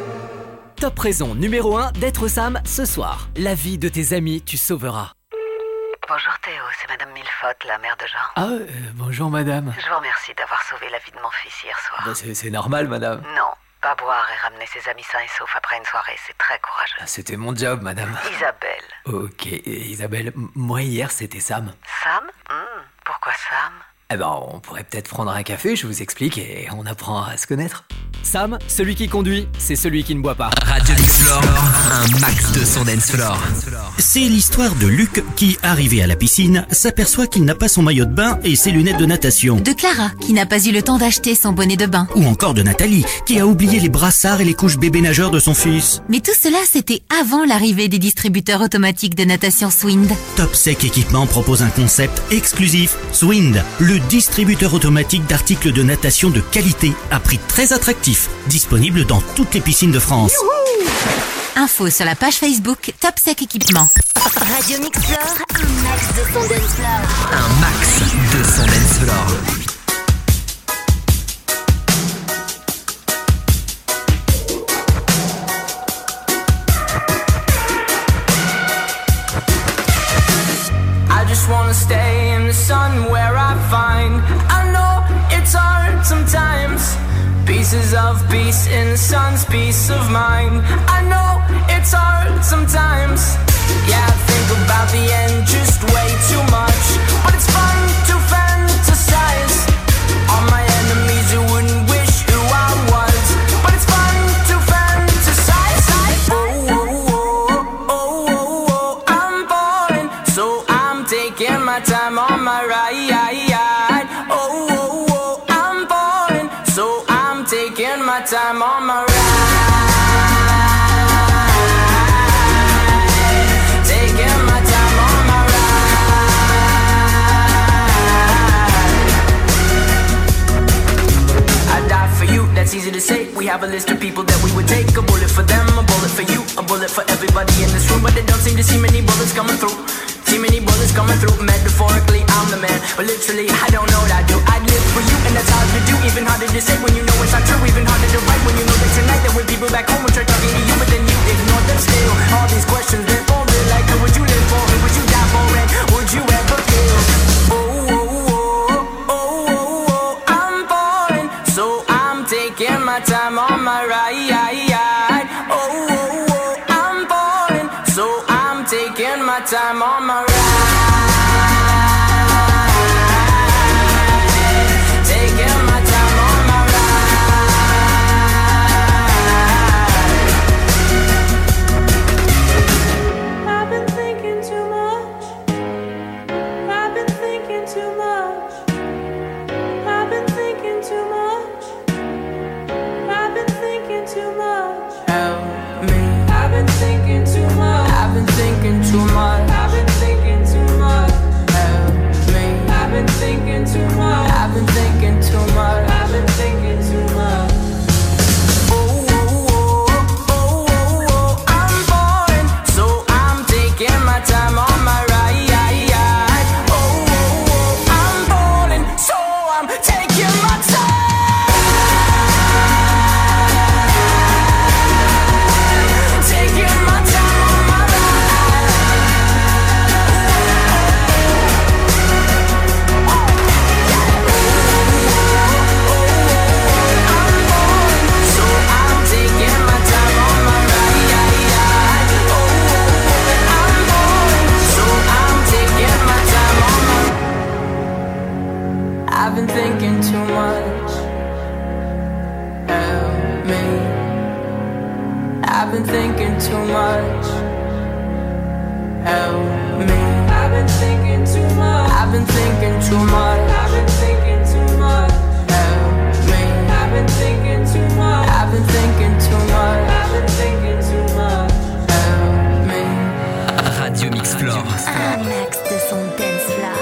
Top raison numéro 1 d'être Sam ce soir. La vie de tes amis, tu sauveras. Bonjour Théo, c'est Madame Millefotte, la mère de Jean. Ah, bonjour madame. Je vous remercie d'avoir sauvé la vie de mon fils hier soir. Bah, c'est normal madame. Non, pas boire et ramener ses amis sains et saufs après une soirée, c'est très courageux. C'était mon job madame. Isabelle. Ok, Isabelle, moi hier c'était Sam. Sam? Pourquoi Sam? Eh ben, on pourrait peut-être prendre un café, je vous explique, et on apprend à se connaître. Sam, celui qui conduit, c'est celui qui ne boit pas. Radio Mix Floor, un max de son dance floor. C'est l'histoire de Luc qui, arrivé à la piscine, s'aperçoit qu'il n'a pas son maillot de bain et ses lunettes de natation. De Clara, qui n'a pas eu le temps d'acheter son bonnet de bain. Ou encore de Nathalie, qui a oublié les brassards et les couches bébé nageurs de son fils. Mais tout cela, c'était avant l'arrivée des distributeurs automatiques de natation Swind. Top Sec Équipement propose un concept exclusif, Swind, le distributeur automatique d'articles de natation de qualité à prix très attractif, disponible dans toutes les piscines de France. Youhou! Info sur la page Facebook Top Sec Équipement. Radio Mix Floor, un max de son dance floor. Un max de son dance floor. I just wanna stay in the sun where I find. I know it's hard sometimes. Pieces of peace in the sun's peace of mind. I know it's hard sometimes. Yeah, I think about the end just way too much. But it's fun to fantasize. All my enemies who wouldn't wish who I was. But it's fun to fantasize. Oh, oh, oh, oh, oh, oh, I'm falling. So I'm taking my time on my ride. Oh, oh, oh, I'm falling. So I'm taking my time on my ride. Taking my time on my ride. I die for you, that's easy to say. We have a list of people that we would take. A bullet for them, a bullet for you, a bullet for everybody in this room. But they don't seem to see many bullets coming through. See many bullets coming through. Metaphorically, I'm the man, but literally, I don't know what I do. I'd live for you, and that's hard to do. Even harder to say when you know it's not true. Even harder to write when you know that tonight there were people back home who tried talking to you, but then you ignored them still. All these questions been folded like, who would you live for? Who would you die for? And would you ever kill? Oh, oh, oh, oh, oh, oh, I'm falling, so I'm taking my time on my ride. Oh, oh, oh, I'm falling, so I'm taking my time on my ride. Taking my time on my ride. I've been been thinking too much. I've been thinking too much. I've been thinking too much. Help me. I've been thinking too much. I've been thinking too much. I've been thinking too much. I'm boring, so I'm taking my time on my ride. I'm boring, so I'm taking my time. Taking my time on my so I'm taking my time on my ride. I'm boring, so I'm taking my time on my. I've been thinking too much. Help me. I've been thinking too much. Help me. I've been thinking too much. I've been thinking too much. I've been thinking too much. Help me. I've been thinking too much. I've been thinking too much. I've been thinking too much. Help me. Radio Mix Floor. Un max de son dance floor.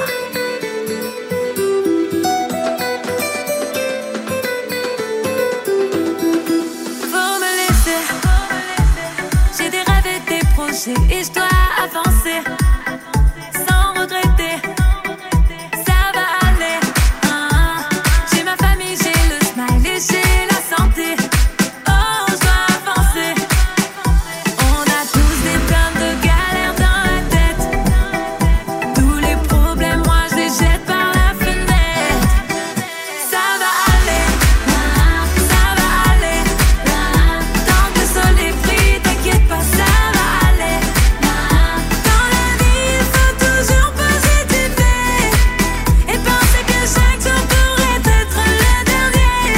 Faut me laisser. J'ai des rêves et des projets et je dois avancer sans regretter. Ça va aller. J'ai ma famille, j'ai le smile et j'ai la santé. Oh, je dois avancer. On a tous des pleins de galères dans la tête. Tous les problèmes, moi je les jette par la fenêtre. Ça va aller. Ça va aller. Tant que le soleil brille, t'inquiète pas, ça va aller. Dans la vie, il faut toujours positiver et penser que chaque jour pourrait être le dernier.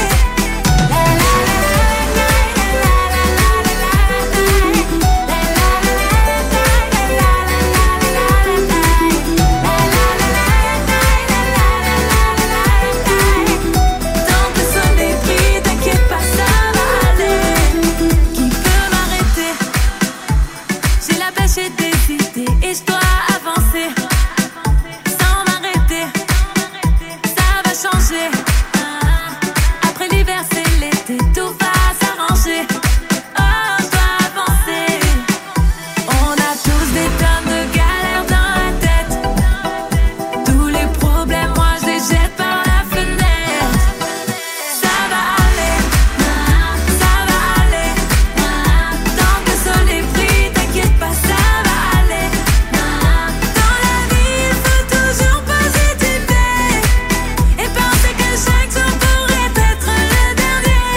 Tant que le soleil brille, t'inquiète pas, ça va aller. Qui peut m'arrêter? J'ai la pêche et des idées et je dois avancer sans m'arrêter. Ça va changer. Après l'hiver, c'est l'été, tout va s'arranger. Oh, je dois avancer. On a tous des tonnes de galères dans la tête. Tous les problèmes, moi je les jette par la fenêtre. Ça va aller. Ça va aller. Tant que le soleil brille, t'inquiète pas, ça va aller. Dans la vie, il faut toujours positiver et penser que chaque jour pourrait être le dernier.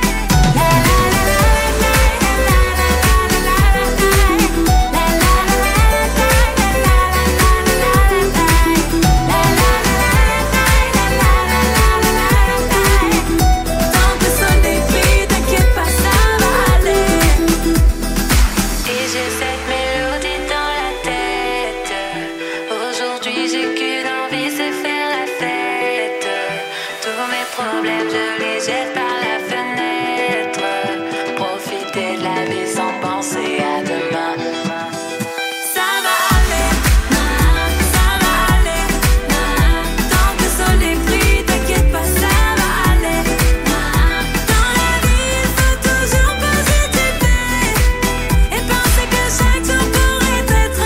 Tant que le soleil brille, t'inquiète pas, ça va aller. Et j'ai cette mélodie dans la tête. Aujourd'hui j'ai qu'une envie, c'est faire la fête. Tous mes problèmes je les jette par la fenêtre. Profiter de la vie sans penser à demain. Ça va aller. Ça va aller. Tant que le soleil brille, t'inquiète pas, ça va aller. Dans la vie, il faut toujours positiver et penser que chaque jour pourrait être le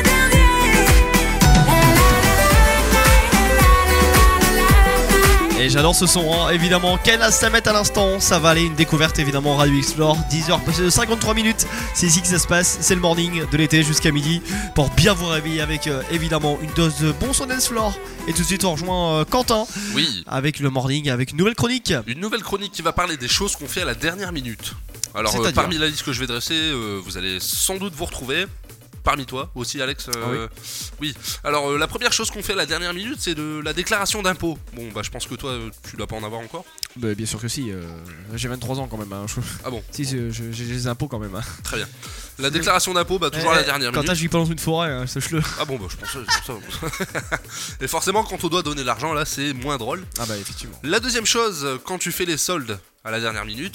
dernier. Et j'adore ce son, hein. Évidemment. Ken Samet à l'instant, ça va aller, une découverte évidemment Radio Explore. 10h passées de 53 minutes, c'est ici que ça se passe. C'est le morning de l'été jusqu'à midi pour bien vous réveiller avec évidemment une dose de bon son dance floor. Et tout de suite on rejoint Quentin. Oui. Avec le morning, avec une nouvelle chronique. Une nouvelle chronique qui va parler des choses qu'on fait à la dernière minute. Alors C'est-à-dire parmi la liste que je vais dresser, vous allez sans doute vous retrouver. Parmi toi aussi, Alex. Oui. Alors la première chose qu'on fait à la dernière minute, c'est de la déclaration d'impôt. Bon bah je pense que toi tu dois pas en avoir encore. Bah, bien sûr que si, j'ai 23 ans quand même, hein. Ah bon? Si, j'ai les impôts quand même, hein. Très bien. La déclaration d'impôt, bah toujours à la dernière minute. Quand je vis pas dans une forêt, hein, sache-le. Ah bon, bah je pensais ça. Et forcément, quand on doit donner l'argent, là, c'est moins drôle. Ah bah effectivement. La deuxième chose, quand tu fais les soldes à la dernière minute,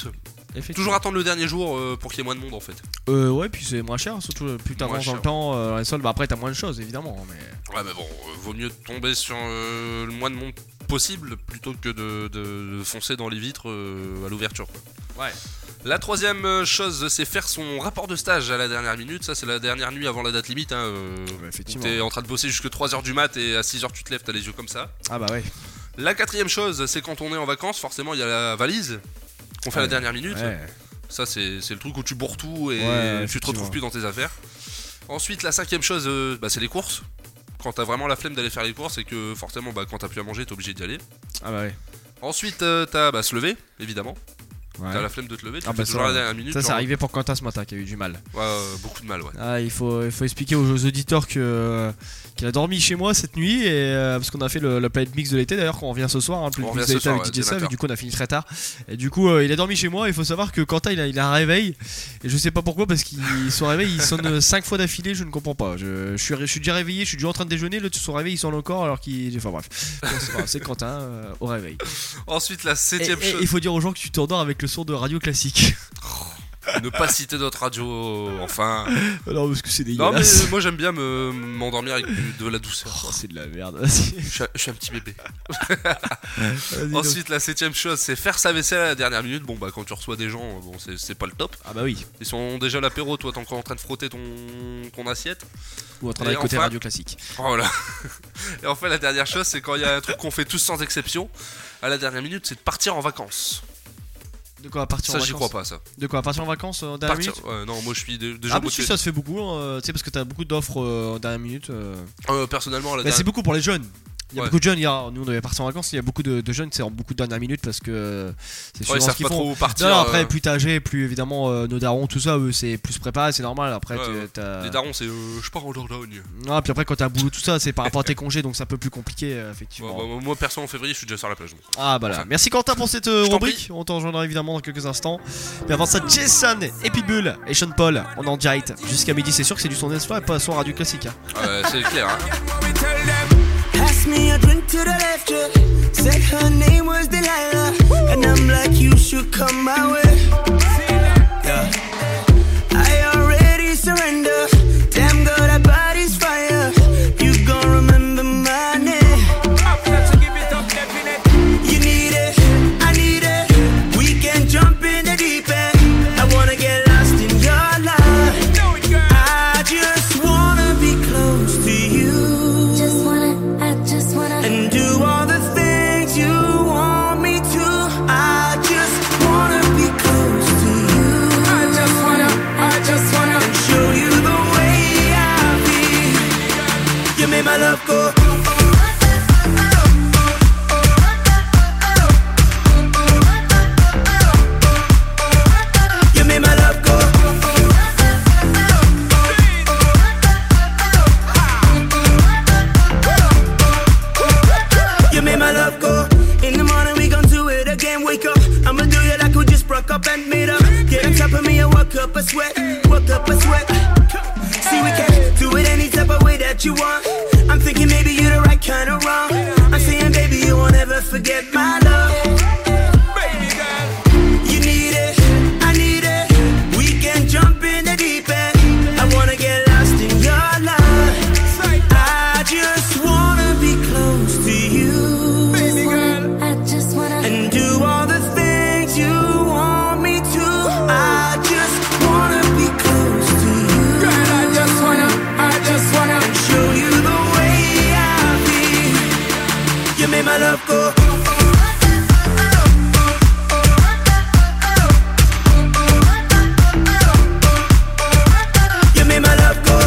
Effectivement. Toujours attendre le dernier jour pour qu'il y ait moins de monde en fait. Ouais, puis c'est moins cher, surtout plus t'avances dans le temps, les soldes, bah après t'as moins de choses évidemment. Mais... Ouais, mais bon, vaut mieux tomber sur le moins de monde possible plutôt que de foncer dans les vitres à l'ouverture. Quoi. Ouais. La troisième chose, c'est faire son rapport de stage à la dernière minute. Ça, c'est la dernière nuit avant la date limite. Hein, effectivement. T'es en train de bosser jusque 3h du mat et à 6h tu te lèves, t'as les yeux comme ça. Ah bah ouais. La quatrième chose, c'est quand on est en vacances, forcément il y a la valise qu'on fait à la dernière minute. Ouais. Ça, c'est le truc où tu bourres tout et tu te retrouves plus dans tes affaires. Ensuite, la cinquième chose, c'est les courses. Quand t'as vraiment la flemme d'aller faire les courses et que forcément, quand t'as plus à manger, t'es obligé d'y aller. Ah bah ouais. Ensuite, t'as se lever, évidemment. Ouais. T'as la flemme de te lever, tu fais toujours la dernière minute. Ça, c'est arrivé pour Quentin ce matin qui a eu du mal. Ouais, beaucoup de mal, ouais. Ah, il faut expliquer aux auditeurs qu'il a dormi chez moi cette nuit et parce qu'on a fait le Planet Mix de l'été d'ailleurs, qu'on revient ce soir, le Planet Mix de l'été avec DJ Sav, et du coup on a fini très tard. Et du coup il a dormi chez moi. Il faut savoir que Quentin il a un réveil et je sais pas pourquoi, parce qu'il son réveil il sonne 5 fois d'affilée, je ne comprends pas. Je suis déjà réveillé, je suis déjà en train de déjeuner, son réveil il sonne encore alors qu'il. Enfin bref, c'est Quentin au réveil. Ensuite, la septième chose. Il faut dire aux gens que tu t'endors avec le son de radio classique. Ne pas citer d'autres radios, enfin. Non, parce que c'est dégueulasse. Non, mais moi j'aime bien m'endormir avec de la douceur. Oh, c'est de la merde. Je suis un petit bébé. Ensuite, la septième chose, c'est faire sa vaisselle à la dernière minute. Bon, quand tu reçois des gens, c'est pas le top. Ah bah oui. Ils sont déjà à l'apéro, toi t'es encore en train de frotter ton assiette. Ou en train d'écouter radio classique. Voilà. Et enfin, la dernière chose, c'est quand il y a un truc qu'on fait tous sans exception, à la dernière minute, c'est de partir en vacances. De quoi partir en vacances? Ça, j'y crois pas, ça. De quoi partir en vacances en dernière minute? Non, moi je suis déjà. Ah, mais si, ça se fait beaucoup, tu sais, parce que t'as beaucoup d'offres en dernière minute. Personnellement, la c'est beaucoup pour les jeunes. Il y a beaucoup de jeunes, nous on devait partir en vacances, il y a beaucoup de jeunes, c'est en beaucoup de dernières minutes parce que c'est souvent ce qu'ils font. Trop partir, non, après, plus t'es âgé, plus évidemment nos darons, tout ça, eux c'est plus préparé, c'est normal. Après, les darons, c'est je pars en Dordogne. Ah, puis après, quand t'as un boulot, tout ça, c'est par rapport à tes congés, donc c'est un peu plus compliqué, effectivement. Moi, perso, en février, je suis déjà sur la plage. Ah, bah là. Enfin, merci Quentin pour cette rubrique, on t'en rejoindra évidemment dans quelques instants. Mais avant ça, Jason et Pitbull et Sean Paul, on est en direct jusqu'à midi, c'est sûr que c'est du son d'espoir et pas son radio classique. C'est clair, hein. Pass me a drink to the left, yeah. Said her name was Delilah, and I'm like, you should come my way. Yeah. I already surrender. Damn girl, that body's fire. You gon' remember my name. You need it, I need it. We can jump in the deep end. I wanna get lost in your life. I just wanna be close to you. And do all the things you want me to. I just wanna be close to you. I just wanna and show you the way I feel. You made my love go. You made my love go. You made my love go. In the morning we gon' do it again. Wake up, I'ma do you like we just broke up and made up. Get on top of me and work up a sweat, work up a sweat. See, we can do it any type of way that you want. I'm thinking maybe you're the right kind of wrong. I'm saying baby you won't ever forget my love. Baby girl, you need it, I need it. We can jump in the deep end. I wanna get lost in your life. I just wanna be close to you, baby girl. I just wanna and do all the things you want me to. I just wanna be close to you, girl. I just wanna and show you the way I feel. You made my love go. You made my love go.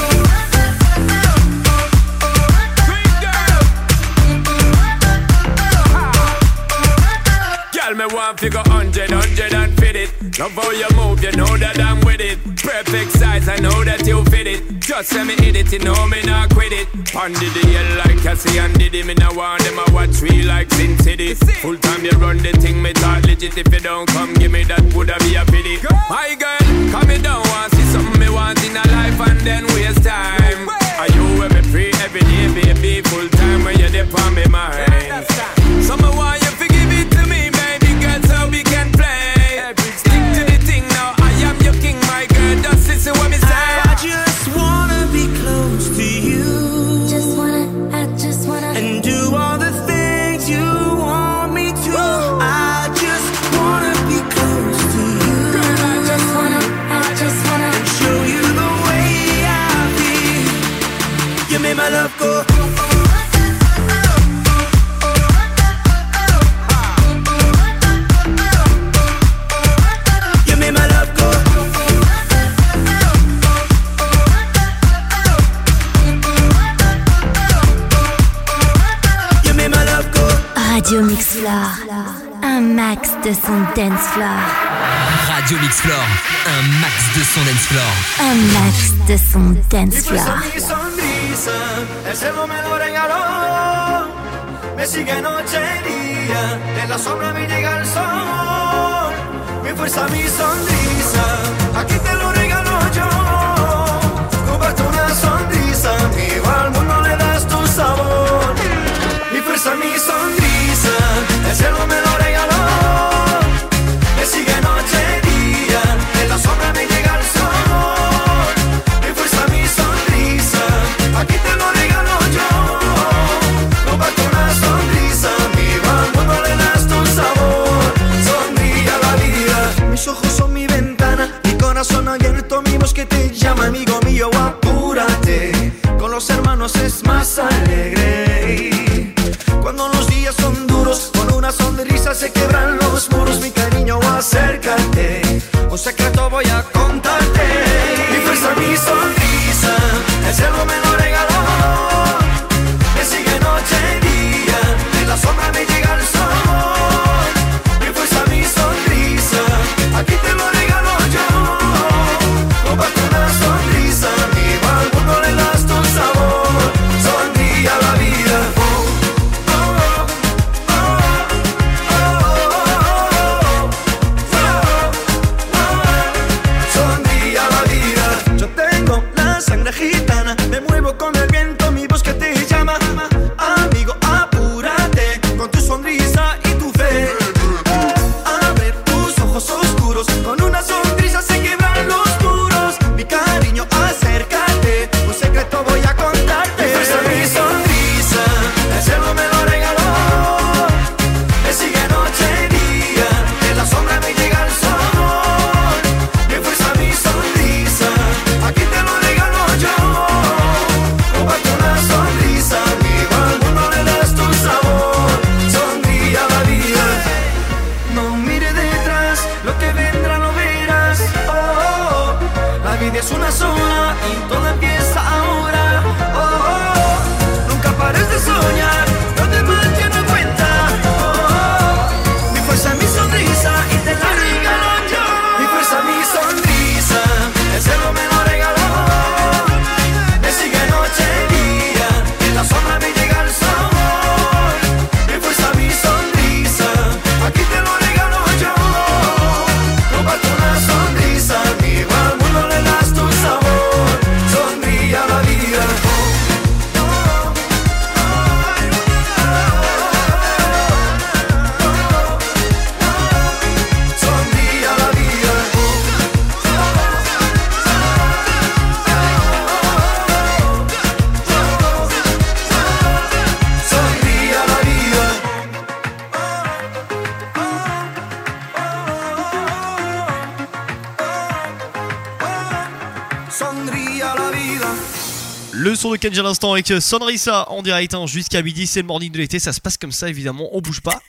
Girl, me want figure 100 and fit it. Love how you move, you know that I'm with it. Perfect size, I know that you fit it. Just let me hit it, you know me not quit it. Pondy the hell like Cassie and Diddy. Me now want them a watch me like Sin City. Full time you run the thing, me talk legit. If you don't come, give me that, woulda be a pity. My girl, come me down, want see something me want in a life and then waste time. Are you with me free every day, baby? Full time when you're there on me mind. So me want you to give it to me, baby girl, so we can play. Stick made my love go. You made my love go. You made my love go. Radio Mix Floor, un max de son dance floor. Radio Mix Floor, un max de son dance floor. Un max de son dance floor. Mi sonrisa, el cielo me lo regaló. Me sigue noche y día, en la sombra me llega el sol. Mi fuerza, mi sonrisa, aquí te lo regalo yo. Comparto una sonrisa, vivo al mundo le das tu sabor. Mi fuerza, mi sonrisa, el cielo me lo regaló. Me sigue noche y día, en la sombra me llega el sol. Mi fuerza, mi sonrisa, aquí te lo regalo yo. Comparto una sonrisa, vivo al mundo le das tu sabor. Sonríe a la vida. Mis ojos son mi ventana, mi corazón abierto, mi voz que te llama, amigo mío, apúrate. Con los hermanos es más alegre. Cuando los días son duros, con una sonrisa se quebran los muros. Mi cariño, acércate, un secreto voy a contarte. Mi fuerza, mi sonrisa, el cielo me lo regaló. Me sigue noche y día, en la sombra me llega el sol. Mi fuerza, mi sonrisa, aquí te lo regalo yo. Comparte una sonrisa, vivo al mundo le das tu sabor. Sonríe a la vida. Sonríe a la vida. Yo tengo la sangre gitana, me muevo con el viento, mi voz que te llama. Amigo, apúrate con tu sonrisa y tu fe. Abre tus ojos oscuros, con una sonrisa se quebran los muros. Mi cariño, acércate, un secreto voy a contarte. Mi fuerza, mi sonrisa, el cielo me lo regaló. Me sigue noche y día, en la sombra me llega el sol. Mi fuerza, mi sonrisa, aquí te lo regalo yo. Comparte una sonrisa, vivo al mundo le das tu sabor. Sonríe a la vida. No mire detrás, lo que vendrá lo verás. Oh, la vida es una sola y todo empieza ahora. Oh, nunca pares de soñar, no te marches, no cuenta. Oh, mi fuerza, mi sonrisa y te la regalo yo. Mi fuerza, mi sonrisa, el cielo me lo regaló. Me sigue noche y día, en la sombra me llega el sol. Mi fuerza, mi sonrisa, aquí te lo regalo yo. Comparte una sonrisa, vivo al mundo le das tu sabor. Sonríe a la vida. Sonríe a la vida. Sonríe a la vida. Sonríe à la vida. Le son de Kenji à l'instant avec Sonrisa en direct jusqu'à midi, c'est le morning de l'été, ça se passe comme ça évidemment, on bouge pas.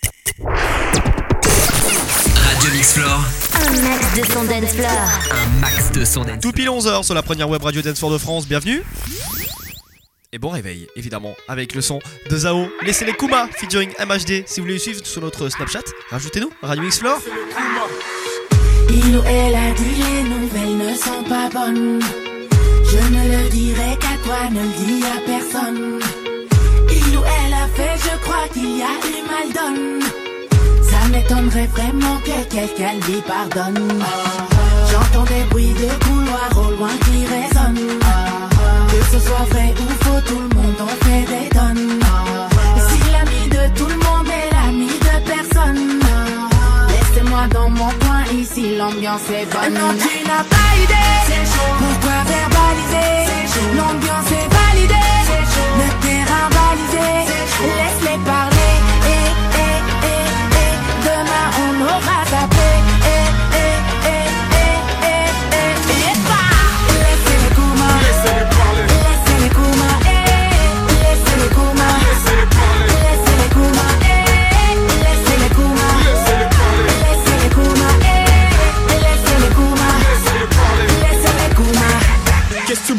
Radio Mix Floor, Un max de son dance floor. un max de son dance. Tout pile 11h sur la première web radio dance floor de France, bienvenue. Et bon réveil, évidemment, avec le son de Zao. Laissez les Kuma featuring MHD. Si vous voulez les suivre sur notre Snapchat, rajoutez-nous, Radio Mix Floor. Il ou elle a dit les nouvelles ne sont pas bonnes. Je ne le dirai qu'à toi, ne le dis à personne. Il ou elle a fait, je crois qu'il y a eu mal donne. Ça m'étonnerait vraiment que quelqu'un lui pardonne. J'entends des bruits de couloir au loin qui résonnent. Que ce soit vrai ou faux, tout le monde en fait des tonnes. Si l'ami de tout le monde est l'ami de personne, laissez-moi dans mon coin, ici l'ambiance est bonne. Non, tu n'as pas idée, pourquoi verbaliser? L'ambiance est validée, le terrain balisé. Laisse-les parler, demain on aura tapé. Laissez les Kuma, laissez les Kuma,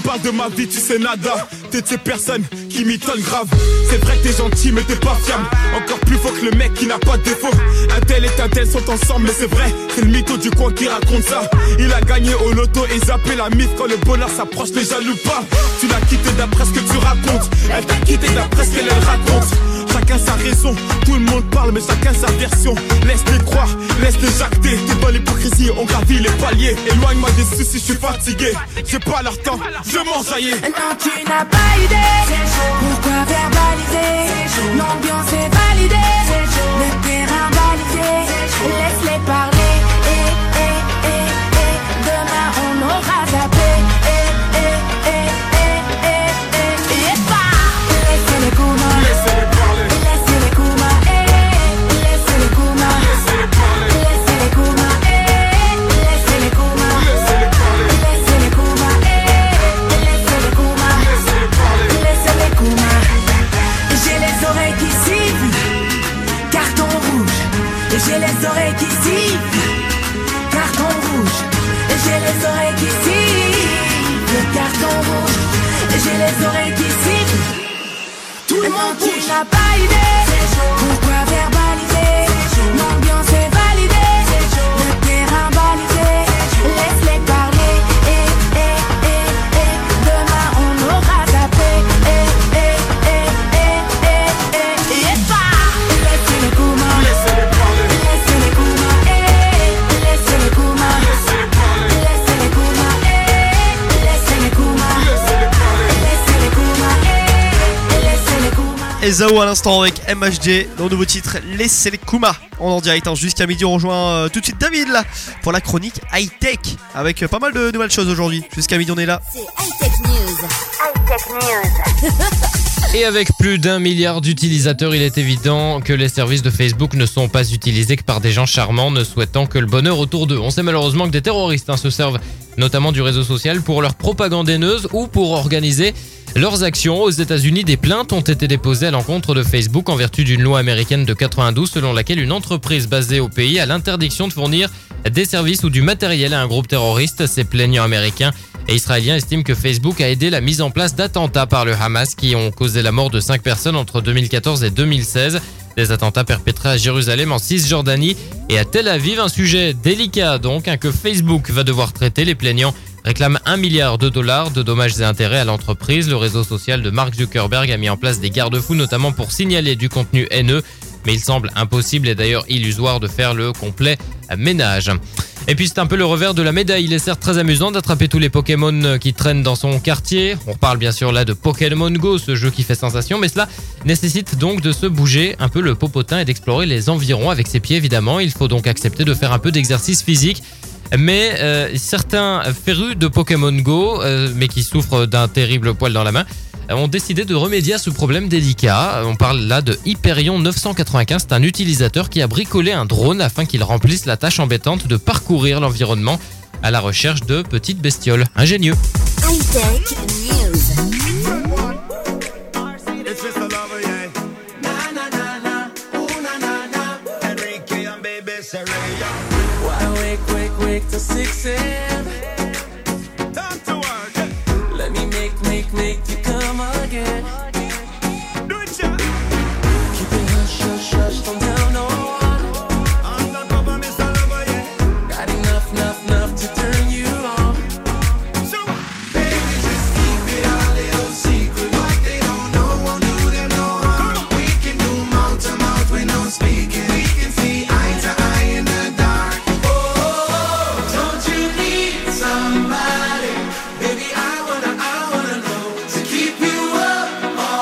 parles de ma vie, tu sais nada. T'es de ces personnes qui m'étonnent grave. C'est vrai que t'es gentil mais t'es pas fiable. Encore plus faux que le mec qui n'a pas de défaut. Un tel et un tel sont ensemble mais c'est vrai. C'est le mytho du coin qui raconte ça. Il a gagné au loto et zappé la mythe. Quand le bonheur s'approche les jaloux pas. Tu l'as quitté d'après ce que tu racontes. Elle t'a quitté d'après ce qu'elle raconte. Chacun sa raison, tout le monde parle mais chacun sa version. Laisse-les croire, laisse-les jacter. T'es dans l'hypocrisie, on gravit les paliers. Éloigne-moi des soucis, je suis fatigué. J'ai pas leur temps, je m'enjaillis. Non, tu n'as pas idée. Pourquoi verbaliser? L'ambiance est validée. Le terrain balisé. Laisse-les parler. Demain on aura zappé. Laissez-les Kuma. Laissez-les parler. Laissez-les Kuma. Laissez-les Kuma. Laissez-les parler. Laissez-les Kuma. Laissez-les Kuma. Laissez-les parler. Laissez-les Kuma. Laissez-les Kuma. Laissez-les parler. Laissez-les Kuma. J'ai les oreilles qui sifflent. Carton rouge. J'ai les oreilles qui sifflent. Carton rouge. J'ai les oreilles qui sifflent. Carton rouge. J'ai les oreilles qui sifflent. Tout le monde qui n'a pas idée. Pourquoi verbaliser? L'ambiance est validée. Le terrain balisé. Laisse-les parler. Demain on aura zappé. Laissez-les Kuma. Laissez-les parler. Laissez-les Kuma. Laissez-les Kuma. Laissez-les parler. Laissez-les Kuma. Laissez-les Kuma. Laissez-les parler. Laissez-les Kuma. Laissez-les Kuma. Ezao à l'instant avec MHD, le nouveau titre Laissez-les Kuma. On est en direct jusqu'à midi, on rejoint tout de suite David là pour la chronique High Tech avec pas mal de nouvelles choses aujourd'hui. Jusqu'à midi on est là. C'est High Tech News. High Tech News. Et avec plus d'1 milliard d'utilisateurs, il est évident que les services de Facebook ne sont pas utilisés que par des gens charmants ne souhaitant que le bonheur autour d'eux. On sait malheureusement que des terroristes se servent notamment du réseau social pour leur propagande haineuse ou pour organiser leurs actions. Aux États-Unis, des plaintes ont été déposées à l'encontre de Facebook en vertu d'une loi américaine de 92 selon laquelle une entreprise basée au pays a l'interdiction de fournir des services ou du matériel à un groupe terroriste. Ces plaignants américains et israéliens estiment que Facebook a aidé la mise en place d'attentats par le Hamas qui ont causé la mort de 5 personnes entre 2014 et 2016. Des attentats perpétrés à Jérusalem, en Cisjordanie et à Tel Aviv. Un sujet délicat donc que Facebook va devoir traiter. Les plaignants réclament $1 milliard de dommages et intérêts à l'entreprise. Le réseau social de Mark Zuckerberg a mis en place des garde-fous notamment pour signaler du contenu haineux. Mais il semble impossible et d'ailleurs illusoire de faire le complet ménage. Et puis c'est un peu le revers de la médaille. Il est certes très amusant d'attraper tous les Pokémon qui traînent dans son quartier. On parle bien sûr là de Pokémon Go, ce jeu qui fait sensation. Mais cela nécessite donc de se bouger un peu le popotin et d'explorer les environs avec ses pieds évidemment. Il faut donc accepter de faire un peu d'exercice physique. Mais certains férus de Pokémon Go, mais qui souffrent d'un terrible poil dans la main, ont décidé de remédier à ce problème délicat. On parle là de Hyperion 995, c'est un utilisateur qui a bricolé un drone afin qu'il remplisse la tâche embêtante de parcourir l'environnement à la recherche de petites bestioles. Ingénieux. High Tech News. Wake till 6 a.m. Time to work. Let me make you come again. Do it, yeah. Keep it hush, hush, hush, don't tell no one. Undercover, Mr. Lover, yeah. Got enough to turn you on. So, baby, just keep it a little secret. What they don't know won't do them no harm. We can do mouth to mouth when no speaking. We can see eye to eye in the dark. Don't you need somebody? Baby, I wanna know to keep you up all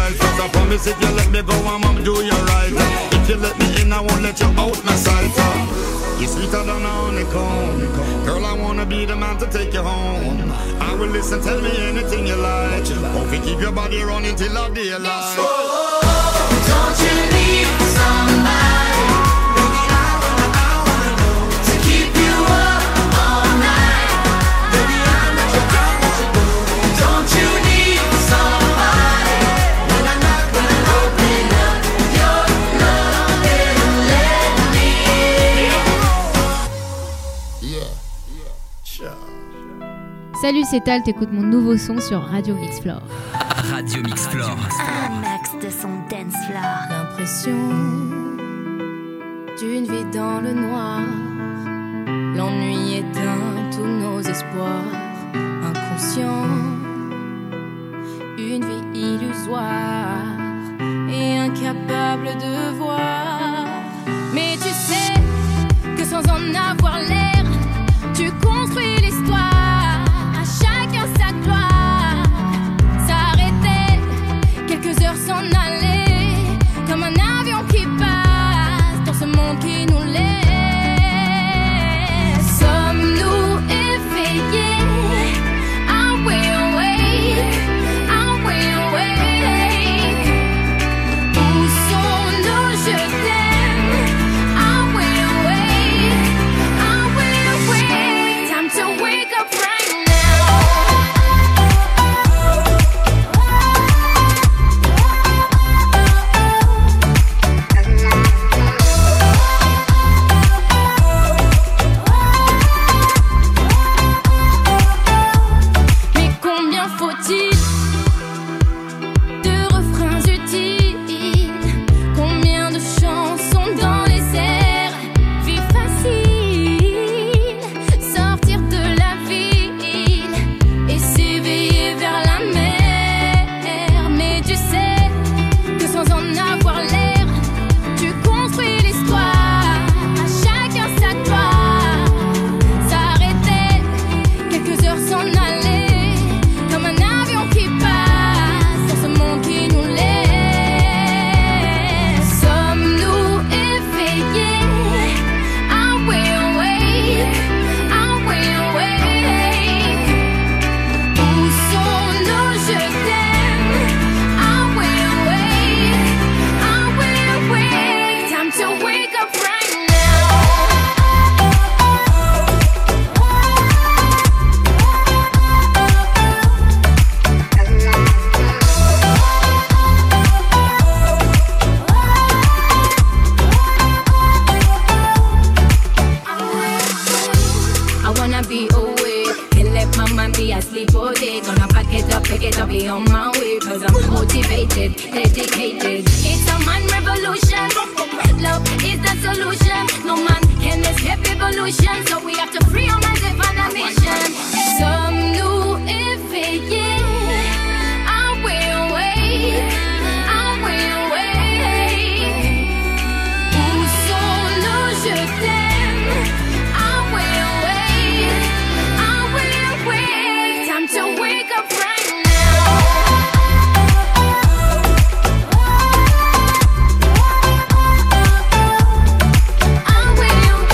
right. First I promise if you let me go, I'ma do you right. If you let me in, I won't let you out my sight. You're sweeter than a honeycomb. Girl, I wanna be the man to take you home. I will listen, tell me anything you like. Hope you keep your body running till the daylight. Don't you need somebody to keep you up all night? Baby, I'm not your girl. Don't you need somebody when I'm not gonna open up your love and let me in? Yeah, sure. Salut, c'est Tal, t'écoutes mon nouveau son sur Radio Mixflore. Radio Mixflore. Un max de son dance floor. L'impression d'une vie dans le noir. L'ennui éteint tous nos espoirs. Inconscient, une vie illusoire et incapable de voir. Mais tu sais que sans en avoir l'air, tu construis l'histoire. À chacun sa gloire. S'arrêter, quelques heures s'en aller, comme un avion qui passe dans ce monde qui nous laisse. Sommes-nous éveillés? Are we awake? Are we awake? Où sont nos je t'aime? Are we awake? Are we awake? Time to wake up right now. Mais combien faut-il de refrains utiles? Combien de chansons dans les airs? Vie facile, sortir de la ville et s'éveiller vers la mer. Mais tu sais que sans en avoir l'air, tu construis l'histoire. À chacun sa gloire. S'arrêter, quelques heures s'en aller, comme un avion qui passe dans ce monde qui nous laisse. Sommes-nous éveillés? Are we awake? Are we awake? Où sont nos je t'aime? Are we awake? Are we awake? Time to wake up right now. I wanna be awake, can't let my mind be asleep all day. Gonna pack it up, be on my way. Cause I'm motivated, dedicated. It's a man revolution. Love is the solution. No man can escape evolution. So we have to free our minds and find a mission. Sommes-nous éveillés? Are we awake? Are we awake? Où sont nos je t'aime? Are we awake? Are we awake? Time to wake up right now. Are we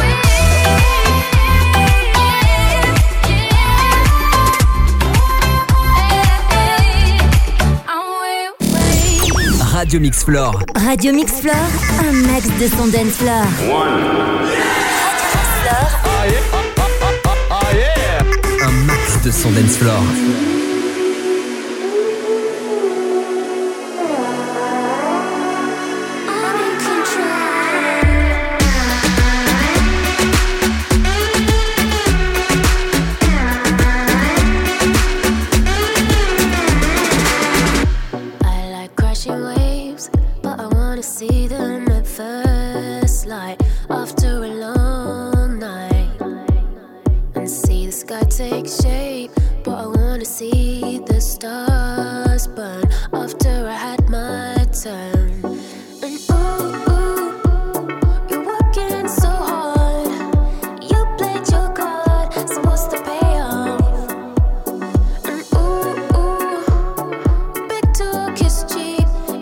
awake? Radio Mixflore. Radio Mixflore, un max de son dance floor. Un max de son dance floor. I like crashing waves, but I wanna see them at first light after a long night, and see the sky take shape. But I wanna see the stars burn after I had my turn. And ooh, you're working so hard. You played your card, so what's the payoff? And ooh, big talk is cheap.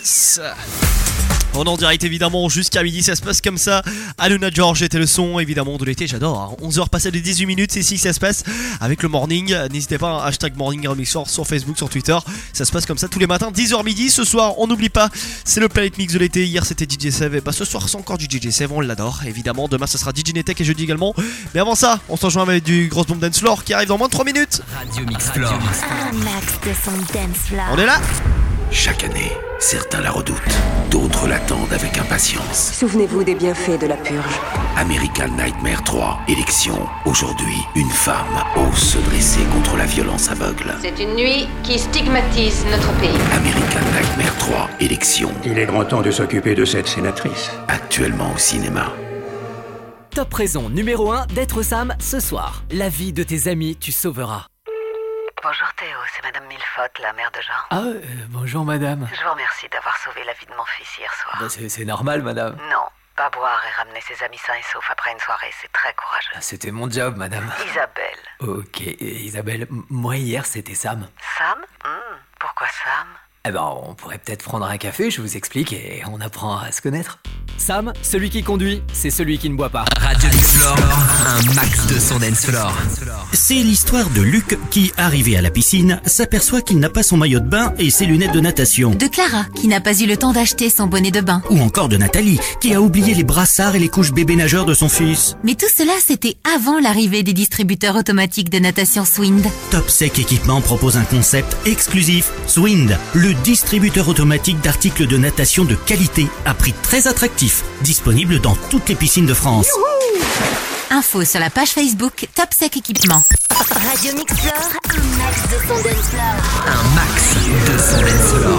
Yes. On est en direct évidemment jusqu'à midi, ça se passe comme ça. Aluna George était le son évidemment de l'été, j'adore. 11h passé les 18 minutes, c'est ici que ça se passe avec le morning. N'hésitez pas, hashtag morning remixor sur Facebook, sur Twitter. Ça se passe comme ça tous les matins, 10h midi. Ce soir, on n'oublie pas, c'est le Planet Mix de l'été. Hier c'était DJ Sev, et bah ce soir c'est encore du DJ Sev, on l'adore évidemment. Demain ça sera DJ Netek et jeudi également. Mais avant ça, on se rejoint avec du Grosse Bombe Dance Floor qui arrive dans moins de 3 minutes. Radio Mix Floor. Un max de son dance floor. On est là. Chaque année, certains la redoutent, d'autres l'attendent avec impatience. Souvenez-vous des bienfaits de la purge. American Nightmare 3, élection. Aujourd'hui, une femme ose se dresser contre la violence aveugle. C'est une nuit qui stigmatise notre pays. American Nightmare 3, élection. Il est grand temps de s'occuper de cette sénatrice. Actuellement au cinéma. Top raison numéro 1 d'être Sam ce soir. La vie de tes amis, tu sauveras. Bonjour Théo, c'est Madame Millefotte, la mère de Jean. Ah, bonjour madame. Je vous remercie d'avoir sauvé la vie de mon fils hier soir. Bah, c'est normal madame. Non, pas boire et ramener ses amis sains et saufs après une soirée, c'est très courageux. C'était mon job madame. Isabelle. Ok, Isabelle, moi hier c'était Sam. Sam Pourquoi Sam? Eh ben, on pourrait peut-être prendre un café, je vous explique, et on apprend à se connaître. Sam, celui qui conduit, c'est celui qui ne boit pas. Radio Mix Floor, un max de son dance floor. C'est l'histoire de Luc qui, arrivé à la piscine, s'aperçoit qu'il n'a pas son maillot de bain et ses lunettes de natation. De Clara, qui n'a pas eu le temps d'acheter son bonnet de bain. Ou encore de Nathalie, qui a oublié les brassards et les couches bébé nageurs de son fils. Mais tout cela, c'était avant l'arrivée des distributeurs automatiques de natation Swind. Top Sec Équipement propose un concept exclusif, Swind, le distributeur automatique d'articles de natation de qualité à prix très attractif, disponible dans toutes les piscines de France. Info sur la page Facebook Top Sec Équipement. Radio Mix Floor, un max de son dance floor. Un max de son dance floor.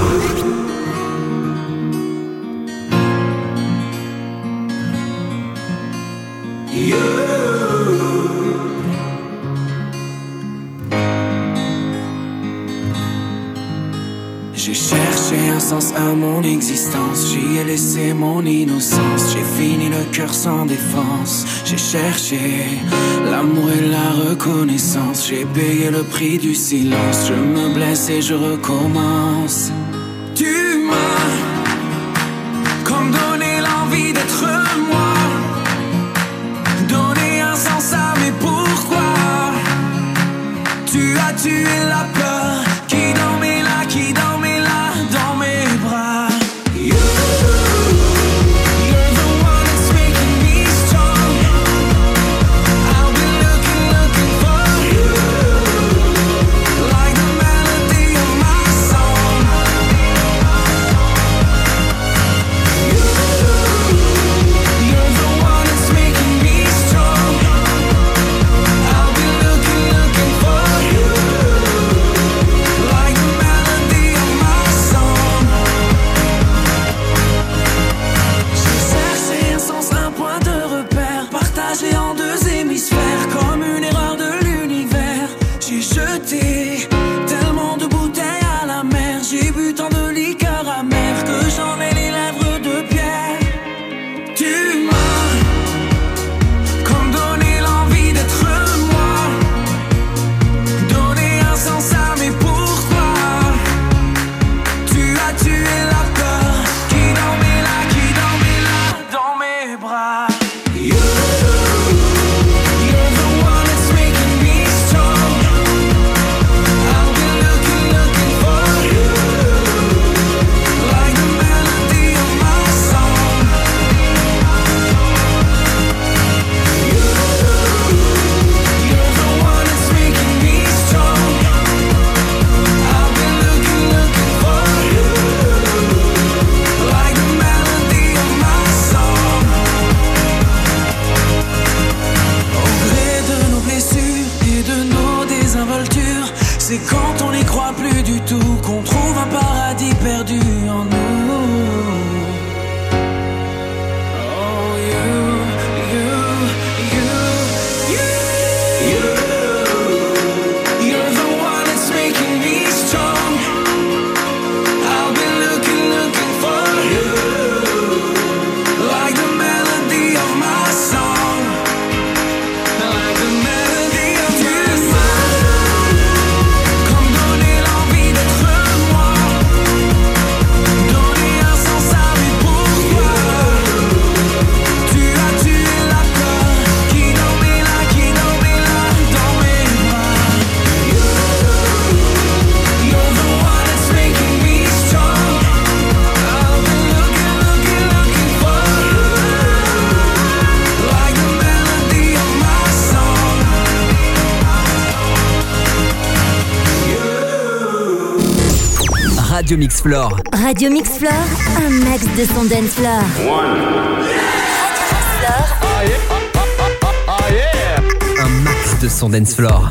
J'ai cherché un sens à mon existence, j'y ai laissé mon innocence, j'ai fini le cœur sans défense. J'ai cherché l'amour et la reconnaissance, j'ai payé le prix du silence, je me blesse et je recommence. Tu m'as comme donné l'envie d'être moi, donné un sens à mes pourquoi. Tu as tué la peur qui dormait là, qui dormait là dans mes bras. You're the one that's making me strong. I'll be looking for you, like the melody of my song. You're the one that's making me strong. I'll be looking for you, like the melody of my song. J'ai cherché un sens, un point de repère, partagé en deux hémisphères, comme une erreur de l'univers. J'ai jeté tellement de bouteilles à la mer, j'ai bu tant de liqueurs amères que j'en ai les lèvres de pierre. Tu m'as comme donné l'envie d'être moi, donné un sens à mes pourquoi. Tu as tué la peur qui dormait là dans mes bras. You're the one that's making me strong. I'll be looking for you, like the melody of my song. You're the one that's making me strong. I'll be looking for you, like the melody of my song. Au gré de nos blessures et de nos désinvoltures, c'est quand on n'y croit plus du tout qu'on trouve un paradis perdu en nous. Oh, you're the one that's making me strong. I'll be looking for you, like the melody of my song, like the melody of my song. Radio Mix Floor. Radio Mix Floor, un max de son dance floor. Un max de son dance floor.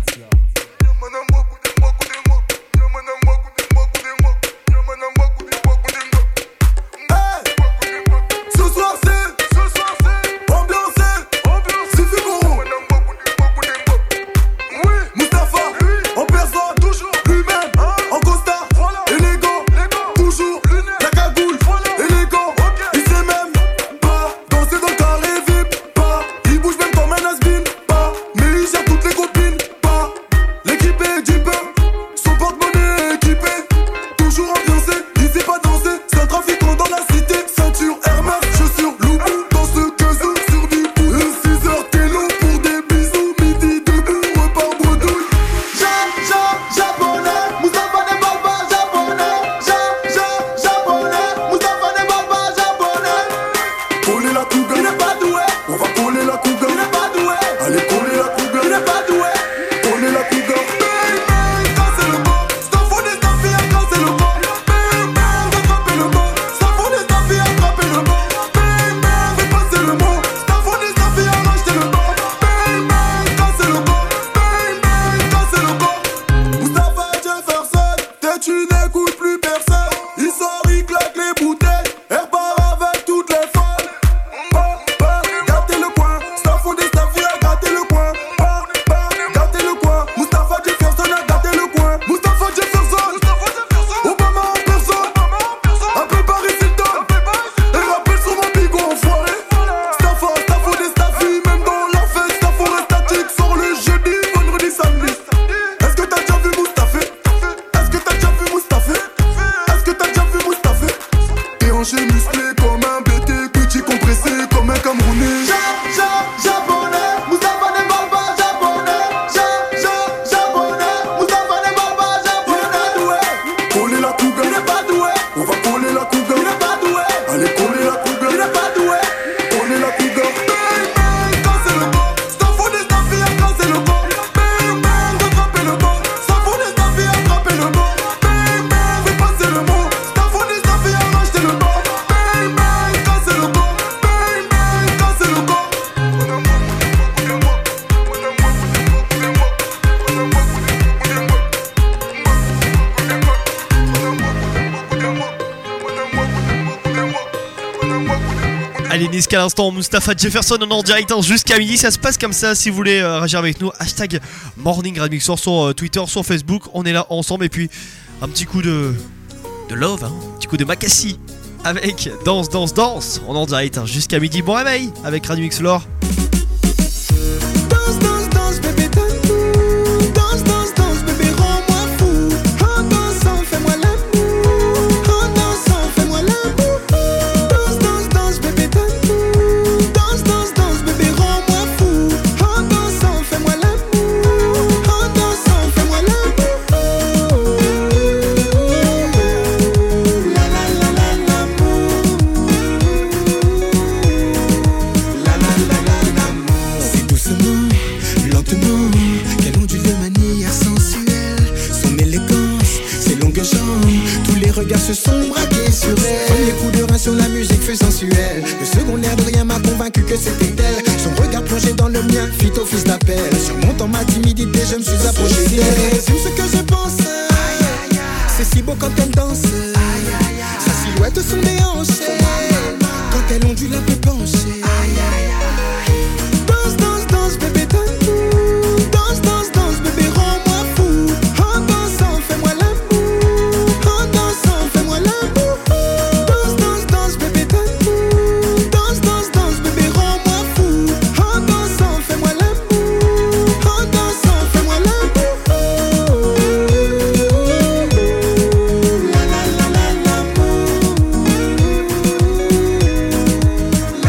Allez, Niska à l'instant, Mustapha Jefferson en direct jusqu'à midi. Ça se passe comme ça. Si vous voulez réagir avec nous, hashtag Morning Radio Mix sur Twitter, sur Facebook. On est là ensemble. Et puis un petit coup de love, hein, un petit coup de Makassi avec Danse. On est en direct jusqu'à midi. Bon réveil avec Radio Mix Floor. Danse, bébé, donne-nous. Danse, bébé, rends-moi fou. En dansant, fais-moi l'amour. En dansant, fais-moi l'amour. Danse, bébé, donne-nous. Danse, bébé, rends-moi fou. En dansant, fais-moi l'amour. En dansant, fais-moi l'amour. La la la la l'amour. La la la la l'amour. C'est doucement, lentement, qu'elle ondule de manière sensuelle. Son élégance, ses longues jambes, tous les regards se sont braqués sur elle. Premier coup de rein sur la musique fut sensuelle. Le second air de rien m'a convaincu que c'était elle. Son regard plongé dans le mien fit office d'appel. Surmontant ma timidité, je me suis approché d'elle. Résume ce que je pense. C'est si beau quand elle danse. Sa silhouette sur mes hanches. Quand elle ondule un peu penchée. Danse, bébé, donne-nous. Danse, bébé, rends-moi fou. En dansant, fais-moi l'amour. En dansant, fais-moi l'amour. Danse, bébé, donne-nous. Danse, bébé, rends-moi fou. En dansant, fais-moi l'amour. En dansant, fais-moi l'amour. La la la la l'amour.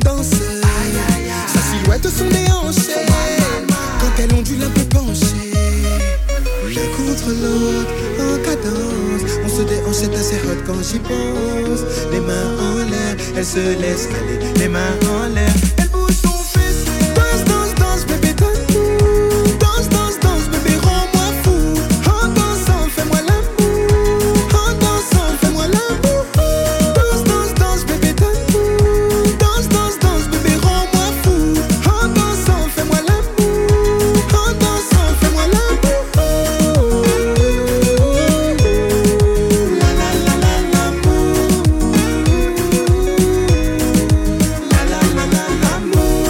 danseuse. Sa silhouette sont déhanchées. Quand elle ondule un peu penchée, l'un contre l'autre en cadence. On se déhanche, c'est assez hot quand j'y pense. Les mains en l'air, elle se laisse aller. Les mains en l'air, elle bouge son fils. Danse, danse, danse, bébé, donne-nous. Danse, danse, danse, bébé, rends-moi fou. En dansant, fais-moi l'amour. En dansant, fais-moi l'amour. Danse, danse, danse, bébé, donne-nous. Danse, danse, danse, bébé, rends-moi fou. En dansant, fais-moi l'amour. En dansant, fais-moi l'amour. La la la la l'amour. La la la la l'amour.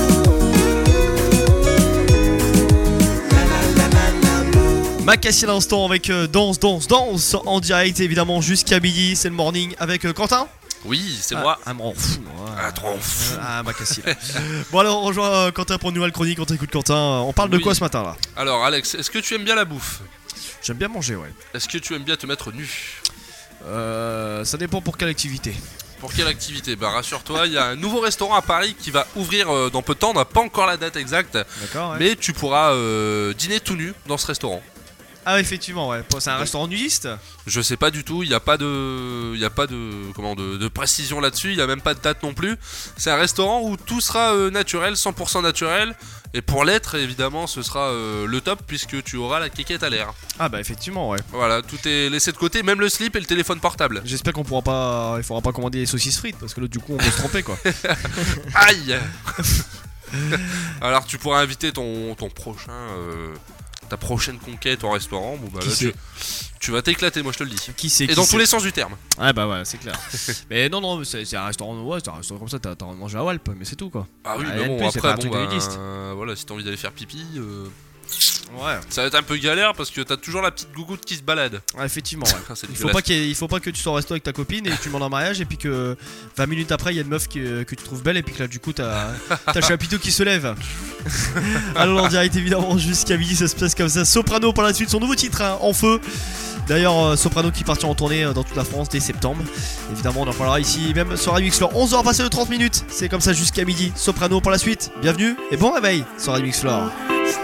La la la la l'amour. Macassi à l'instant avec Danse, Danse, Danse en direct évidemment jusqu'à midi. C'est le morning avec Quentin. Oui, c'est moi. Ah, m'en fous. Trop fou. Ah, Macassi. Bon, alors on rejoint Quentin pour une nouvelle chronique. On t'écoute, Quentin. On parle de Oui. quoi ce matin là? Alors Alex, est-ce que tu aimes bien la bouffe? J'aime bien manger, ouais. Est-ce que tu aimes bien te mettre nu? Ça dépend pour quelle activité. Pour quelle activité? Bah rassure-toi, il y a un nouveau restaurant à Paris qui va ouvrir dans peu de temps. On n'a pas encore la date exacte. D'accord, ouais. Mais tu pourras dîner tout nu dans ce restaurant. Ah, effectivement, ouais. C'est un restaurant nudiste? Je sais pas du tout, il n'y a pas de de précision là-dessus, il n'y a même pas de date non plus. C'est un restaurant où tout sera naturel, 100% naturel. Et pour l'être, évidemment, ce sera le top puisque tu auras la quéquette à l'air. Ah bah effectivement, ouais. Voilà, tout est laissé de côté, même le slip et le téléphone portable. J'espère qu'on pourra pas, il faudra pas commander des saucisses frites parce que là du coup on peut se tromper quoi. Aïe. Alors tu pourras inviter ton prochain, ta prochaine conquête au restaurant. Bon bah Qui là, c'est tu vas t'éclater, moi je te le dis. Qui c'est? Et dans tous les sens du terme. Ah bah ouais, c'est clair. Mais non, c'est un restaurant, ouais, c'est un restaurant comme ça, t'as envie de manger à Walp, mais c'est tout quoi. Ah oui, Rien mais de bon, plus, c'est après, pas un truc de nudiste. voilà, si t'as envie d'aller faire pipi, ouais. ça va être un peu galère parce que t'as toujours la petite gougoute qui se balade. Ouais, effectivement, ouais. C'est il faut pas que tu sois au resto avec ta copine et que tu demandes un mariage et puis que 20 minutes après il y a une meuf que tu trouves belle et puis que là du coup t'as le chapiteau qui se lève. Alors en direct évidemment jusqu'à midi ça se passe comme ça. Soprano par la suite, son nouveau titre hein, en feu. D'ailleurs Soprano qui partira en tournée dans toute la France dès septembre. Évidemment on en parlera ici même sur Radio Mix Floor. 11h passé de 30 minutes. C'est comme ça jusqu'à midi. Soprano pour la suite. Bienvenue et bon réveil sur Radio Mix Floor.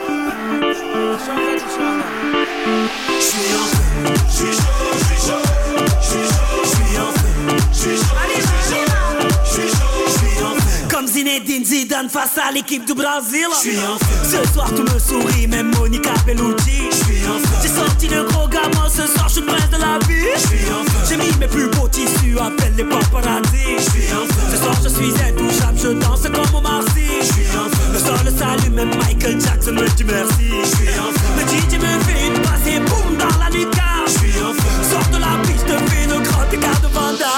Comme Zinedine Zidane face à l'équipe du Brésil. Ce soir tout me sourit, même Monica Bellucci. J'ai sorti le gros gamin, ce soir je suis le prince de la vie. J'ai mis mes plus beaux tissus, appelle les paparazzi. Ce soir je suis intouchable, je danse comme Omar Sy. Le sol s'allume, même Michael Jackson me dit merci. Le DJ me fait une passe et boum dans la lucarne. Sors de la piste, fais de grand écart de Vanda.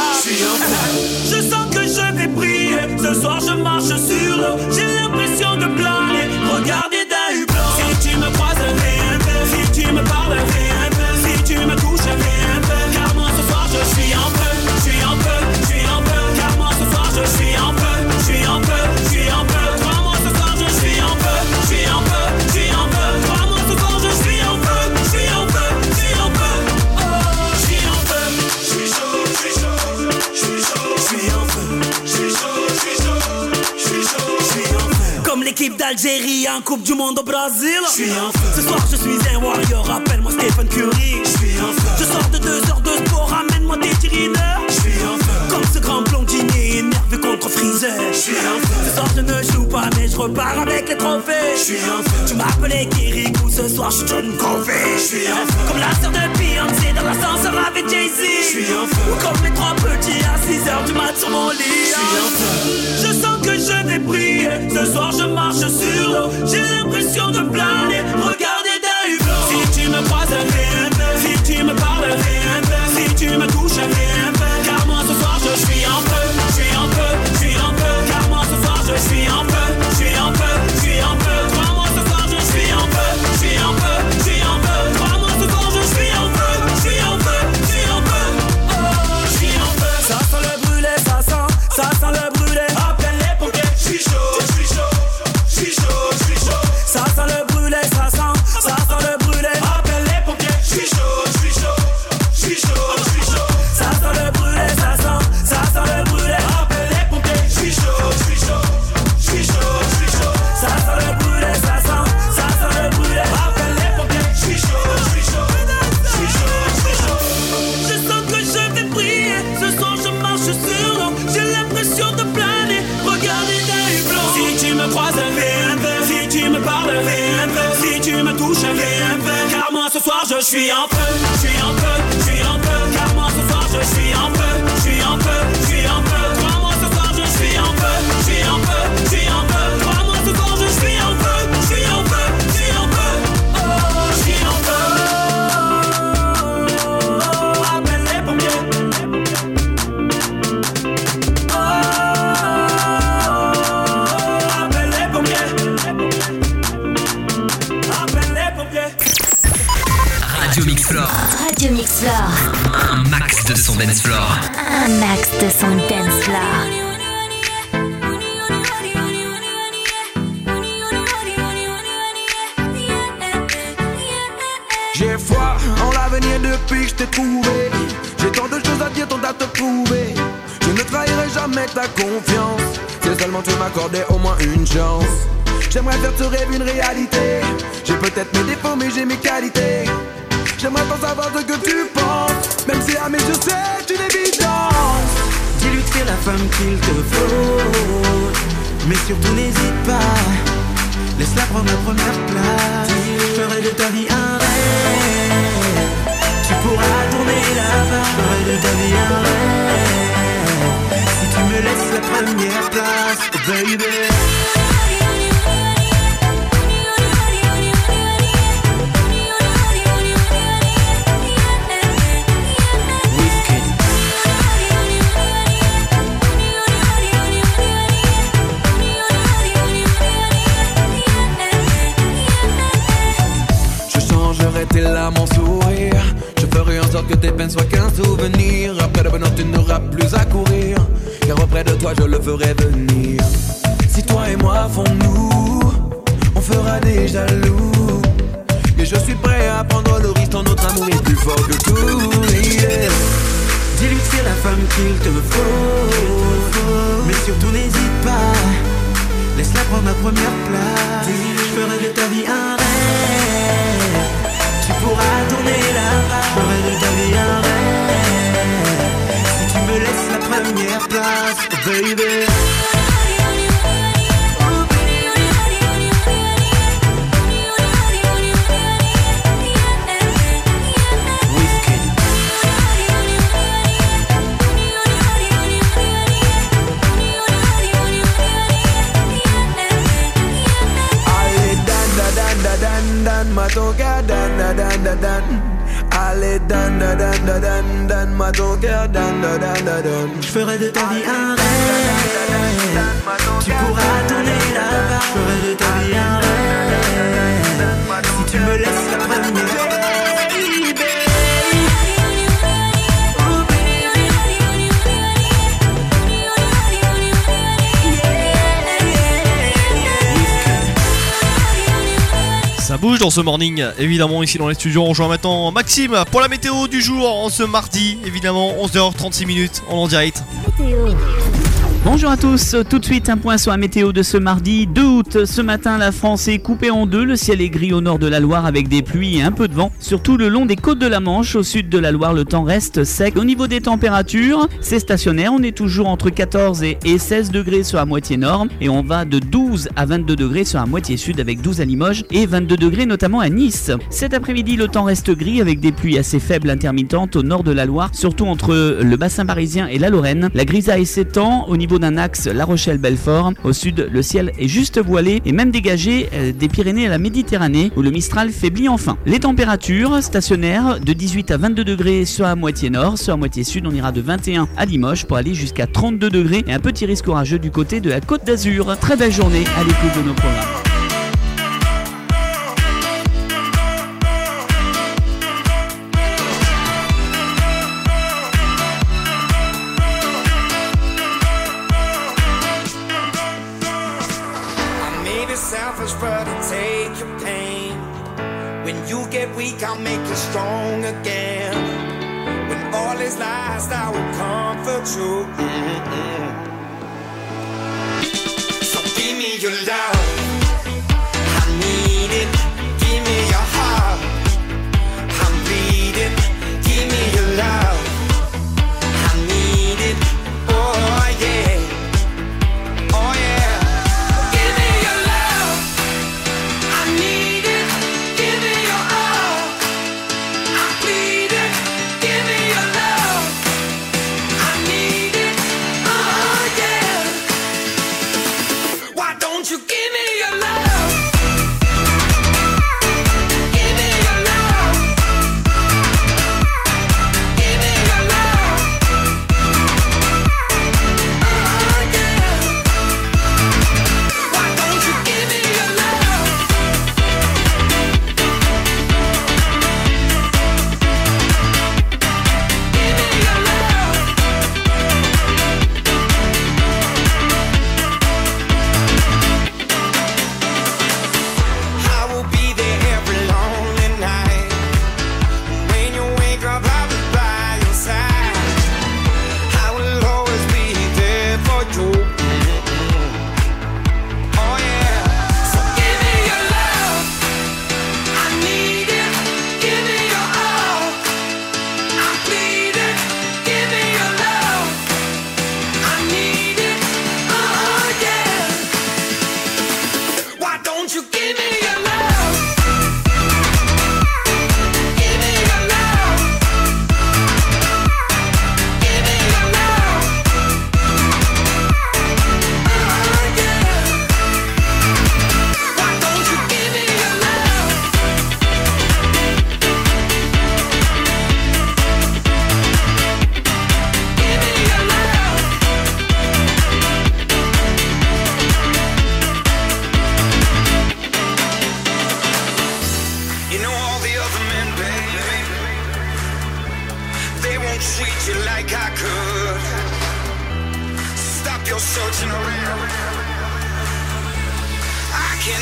Je sens que je vais briller. Ce soir je marche sur l'eau. J'ai l'impression de planer. Regardez d'un hublot. Si tu me croises, fais un peu. Si tu me parles, fais un peu. Si tu me touches, fais un peu. Car moi ce soir je suis en feu. Je suis en feu, je suis en feu. Car moi ce soir je suis en feu. Je suis en feu, je suis en feu. Crois-moi ce soir je suis en feu. Je suis en feu, je suis en feu. Crois-moi ce soir je suis en feu. Je suis en feu, je suis en feu. Oh, je suis en feu. Je suis chaud, je suis chaud. Je suis chaud, je suis en feu. Je suis chaud, je suis chaud. Je suis chaud, je suis en feu. Comme l'équipe d'Algérie en Coupe du Monde au Brésil. Je suis en feu. Ce soir je suis un warrior, appelle-moi Stephen Curry. Je suis en feu. Je sors de 2 heures de sport, ramène-moi des tirineurs. Je suis en feu. Comme ce grand blondinier énervé contre Freezer. Je suis en feu. Ce soir je ne joue pas mais je repars avec les trophées. Je suis en feu. Tu m'appelais Kirikou, ce soir je suis John Covey. Je suis en feu. Comme la sœur de Beyoncé dans l'ascenseur avec Jay-Z. Je suis en feu. Ou comme les 3 petits à 6h du mat sur mon lit. Je suis en feu. Je sens que je vais briller. Ce soir je marche sur l'eau. J'ai l'impression de planer. Regardez d'un hublot. Si tu me croises, fais un peu. Si tu me parles, fais un peu. Si tu me touches, fais un peu. Car moi ce soir je suis en feu. Je suis en feu, je suis en feu. Car moi ce soir je suis en feu. Je suis en feu, je suis en feu. Crois-moi ce soir je suis en feu. Je suis en feu, je suis en feu. Crois-moi ce soir je suis en feu. Je suis en feu, je suis en feu. Oh, je suis en feu. Ça sent le brûlé, ça sent le brûlé. Appelle les pompiers. Je suis chaud, je suis chaud. Je suis chaud, je suis chaud. Ça sent je vais un peu. Car moi ce soir je suis un peu, je suis un peu, je suis un peu. Car moi ce soir je suis un peu, je suis un peu, je suis un peu. Crois-moi ce soir je suis un peu, je suis un peu, je suis un peu. Crois-moi ce soir je suis un peu, je suis un peu, je suis un peu. Oh, je suis un peu. Appelle les pompiers. Appelle les pompiers. Appelle les pompiers. Radio Mix Floor. Radio Mix Floor. Un max de son dance floor. Un max de son dance floor. J'ai foi en l'avenir depuis que je t'ai trouvé. J'ai tant de choses à dire, tant à te prouver. Je ne trahirai jamais ta confiance. Si seulement tu m'accordais au moins une chance. J'aimerais faire ce rêve une réalité. J'ai peut-être mes défauts mais j'ai mes qualités. J'aimerais pas savoir ce que tu penses. Même si à mes yeux c'est une évidence. Dis-lui que c'est la femme qu'il te faut. Mais surtout n'hésite pas. Laisse-la prendre la première place. Je ferai de ta vie un rêve. Tu pourras tourner là-bas. Je ferai de ta vie un rêve. Si tu me laisses la première place, oh baby. Tes larmes en sourire. Je ferai en sorte que tes peines soient qu'un souvenir. Après le bonheur tu n'auras plus à courir. Car auprès de toi je le ferai venir. Si toi et moi avons-nous, on fera des jaloux. Et je suis prêt à prendre le risque. Ton autre amour est plus fort que tout, yeah. Dis-lui que c'est la femme qu'il te faut. Mais surtout n'hésite pas. Laisse-la prendre la première place. Je ferai de ta vie un rêve. Tu pourras tourner là-bas. Je ferai de ta vie un rêve. Si tu me laisses la première place, oh baby. Matoka dan da dan da dan. Allez dan da dan da dan dan. Matoka dan da dan da dan. Je ferai de ta vie un rêve. Tu pourras tourner là-bas. Je ferai de ta vie un rêve. Si tu me laisses la première. Ça bouge dans ce morning, évidemment, ici dans les studios. On rejoint maintenant Maxime pour la météo du jour en ce mardi, évidemment, 11h36 en direct. Bonjour à tous, tout de suite un point sur la météo de ce mardi 2 août. Ce matin, la France est coupée en deux, le ciel est gris au nord de la Loire avec des pluies et un peu de vent. Surtout le long des côtes de la Manche, au sud de la Loire, le temps reste sec. Au niveau des températures, c'est stationnaire, on est toujours entre 14 et 16 degrés sur la moitié nord et on va de 12 à 22 degrés sur la moitié sud avec 12 à Limoges et 22 degrés notamment à Nice. Cet après-midi, le temps reste gris avec des pluies assez faibles intermittentes au nord de la Loire, surtout entre le bassin parisien et la Lorraine. La grisaille s'étend au niveau d'un axe La Rochelle-Belfort. Au sud, le ciel est juste voilé et même dégagé des Pyrénées à la Méditerranée où le Mistral faiblit enfin. Les températures stationnaires de 18 à 22 degrés sur la moitié nord, sur la moitié sud on ira de 21 à Limoges pour aller jusqu'à 32 degrés et un petit risque orageux du côté de la Côte d'Azur. Très belle journée à l'écoute de nos programmes. Selfish, but I'll take your pain. When you get weak, I'll make you strong again. When all is lost, I will comfort you. So give me your love, I need it. Give me your heart, I'm bleeding. Give me your love, I need it. Oh yeah, oh yeah. Give me your love, I need it. Give me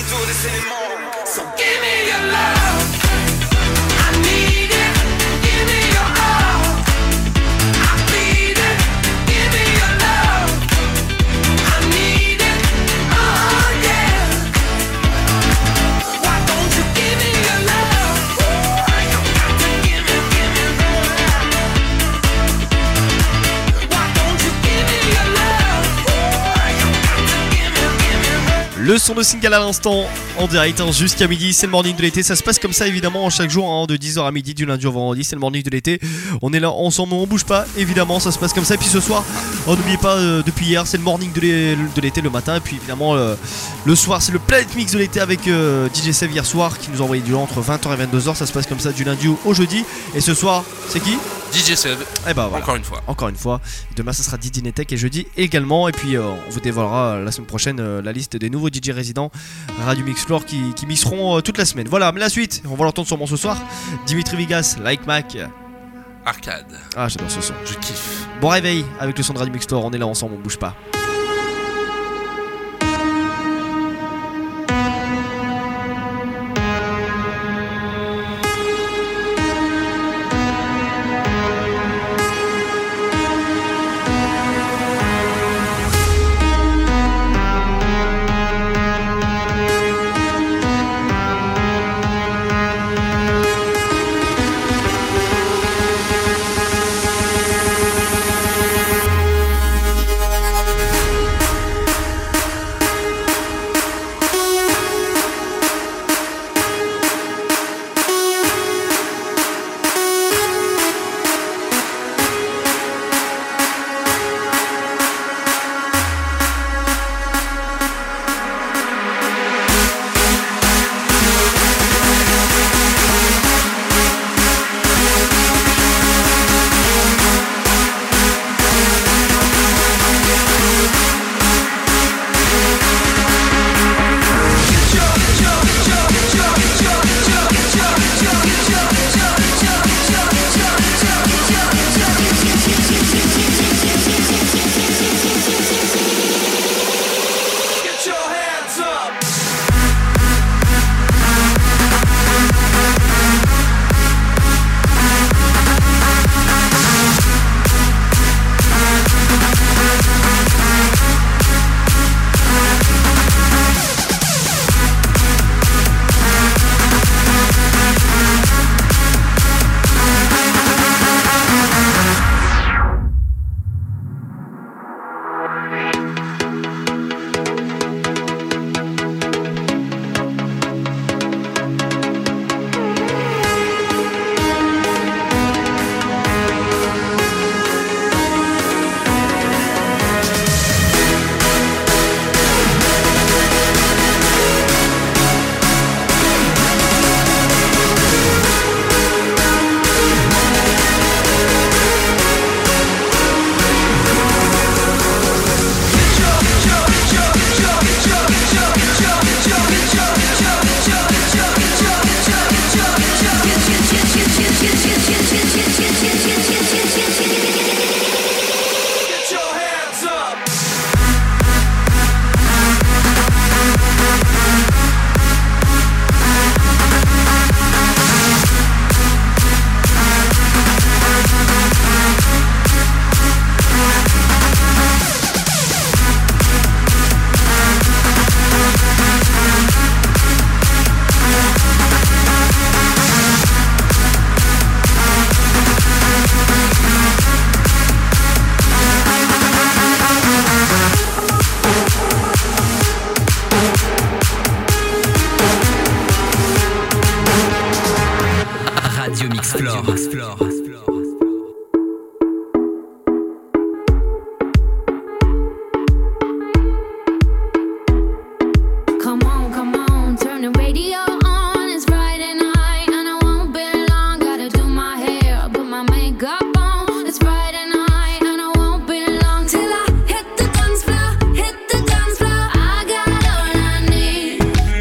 autour des éléments. So give me your love, I need it. Give me your all, I need it. Give me your love, I need it. Oh yeah. Why don't you give me your love? You got to give me love. Why don't you give me your love? You got to give me love. Le son de single à l'instant, en direct jusqu'à midi, c'est le morning de l'été. Ça se passe comme ça évidemment chaque jour, de 10h à midi, du lundi au vendredi, c'est le morning de l'été. On est là ensemble, on bouge pas, évidemment, ça se passe comme ça. Et puis ce soir, n'oubliez pas, depuis hier, c'est le morning de l'été le matin. Et puis évidemment, le soir, c'est le Planet Mix de l'été avec DJ Sev hier soir qui nous a envoyé du entre 20h et 22h. Ça se passe comme ça du lundi au jeudi. Et ce soir, c'est qui ? DJ Sev. Et bah voilà. Encore une fois. Demain, ça sera Didi Netek et jeudi également. Et puis, on vous dévoilera la semaine prochaine la liste des nouveaux DJ résidents Radio Mix Floor qui mixeront toute la semaine. Voilà, mais la suite, on va l'entendre sûrement ce soir. Dimitri Vegas, Like Mac. Arcade. Ah, j'adore ce son. Je kiffe. Bon réveil avec le son de Radio Mix Floor. On est là ensemble, on bouge pas.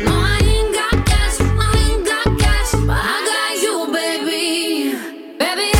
Baby,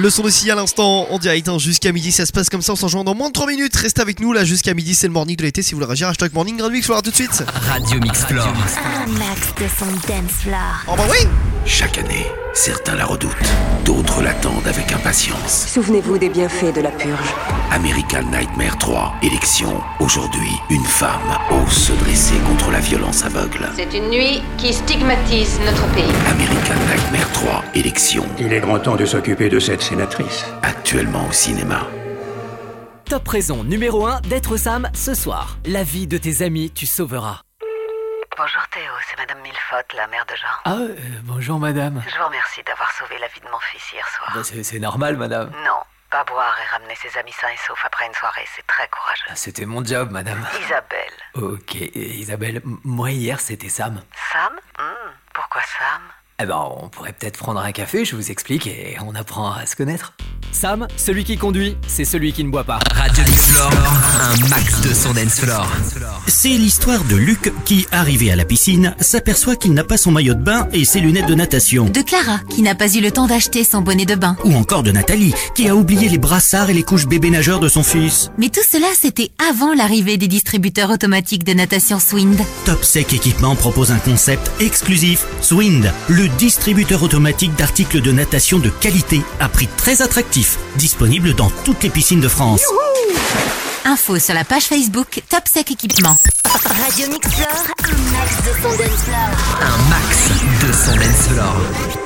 Le son aussi à l'instant en direct jusqu'à midi, ça se passe comme ça, on s'en joint dans moins de 3 minutes. Restez avec nous là jusqu'à midi, c'est le morning de l'été. Si vous voulez réagir, hashtag morning Radio Mix Floor, tout de suite. Radio Mix Floor. Un max de son dance floor. Oh bah oui. Chaque année, certains la redoutent, d'autres l'attendent avec impatience. Souvenez-vous des bienfaits de la purge. American Nightmare 3, élection. Aujourd'hui, une femme ose se dresser contre la violence aveugle. C'est une nuit qui stigmatise notre pays. American Nightmare 3, élection. Il est grand temps de s'occuper de cette sénatrice. Actuellement au cinéma. Top raison numéro 1 d'être Sam ce soir. La vie de tes amis, tu sauveras. Bonjour Théo, c'est Madame Millefotte, la mère de Jean. Ah, bonjour madame. Je vous remercie d'avoir sauvé la vie de mon fils hier soir. Bah, c'est normal madame. Non, pas boire et ramener ses amis sains et saufs après une soirée, c'est très courageux. C'était mon job madame. Isabelle. Ok, Isabelle, moi hier c'était Sam. Sam Pourquoi Sam? Eh ben, on pourrait peut-être prendre un café, je vous explique, et on apprend à se connaître. Sam, celui qui conduit, c'est celui qui ne boit pas. Radio Mix Floor, un max de son dance floor. C'est l'histoire de Luc qui, arrivé à la piscine, s'aperçoit qu'il n'a pas son maillot de bain et ses lunettes de natation. De Clara, qui n'a pas eu le temps d'acheter son bonnet de bain. Ou encore de Nathalie, qui a oublié les brassards et les couches bébé nageurs de son fils. Mais tout cela, c'était avant l'arrivée des distributeurs automatiques de natation Swind. Top Sec Équipement propose un concept exclusif, Swind, le distributeur automatique d'articles de natation de qualité à prix très attractif, disponible dans toutes les piscines de France. Youhou! Info sur la page Facebook Top Sec Équipement. Radio Mix Floor, un max de son dance floor. Un max de son dance floor.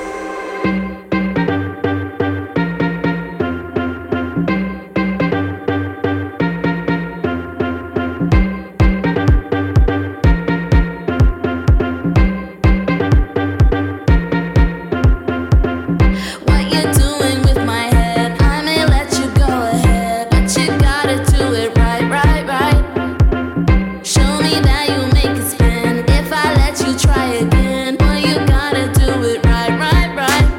Try again, boy, you gotta do it right, right, right.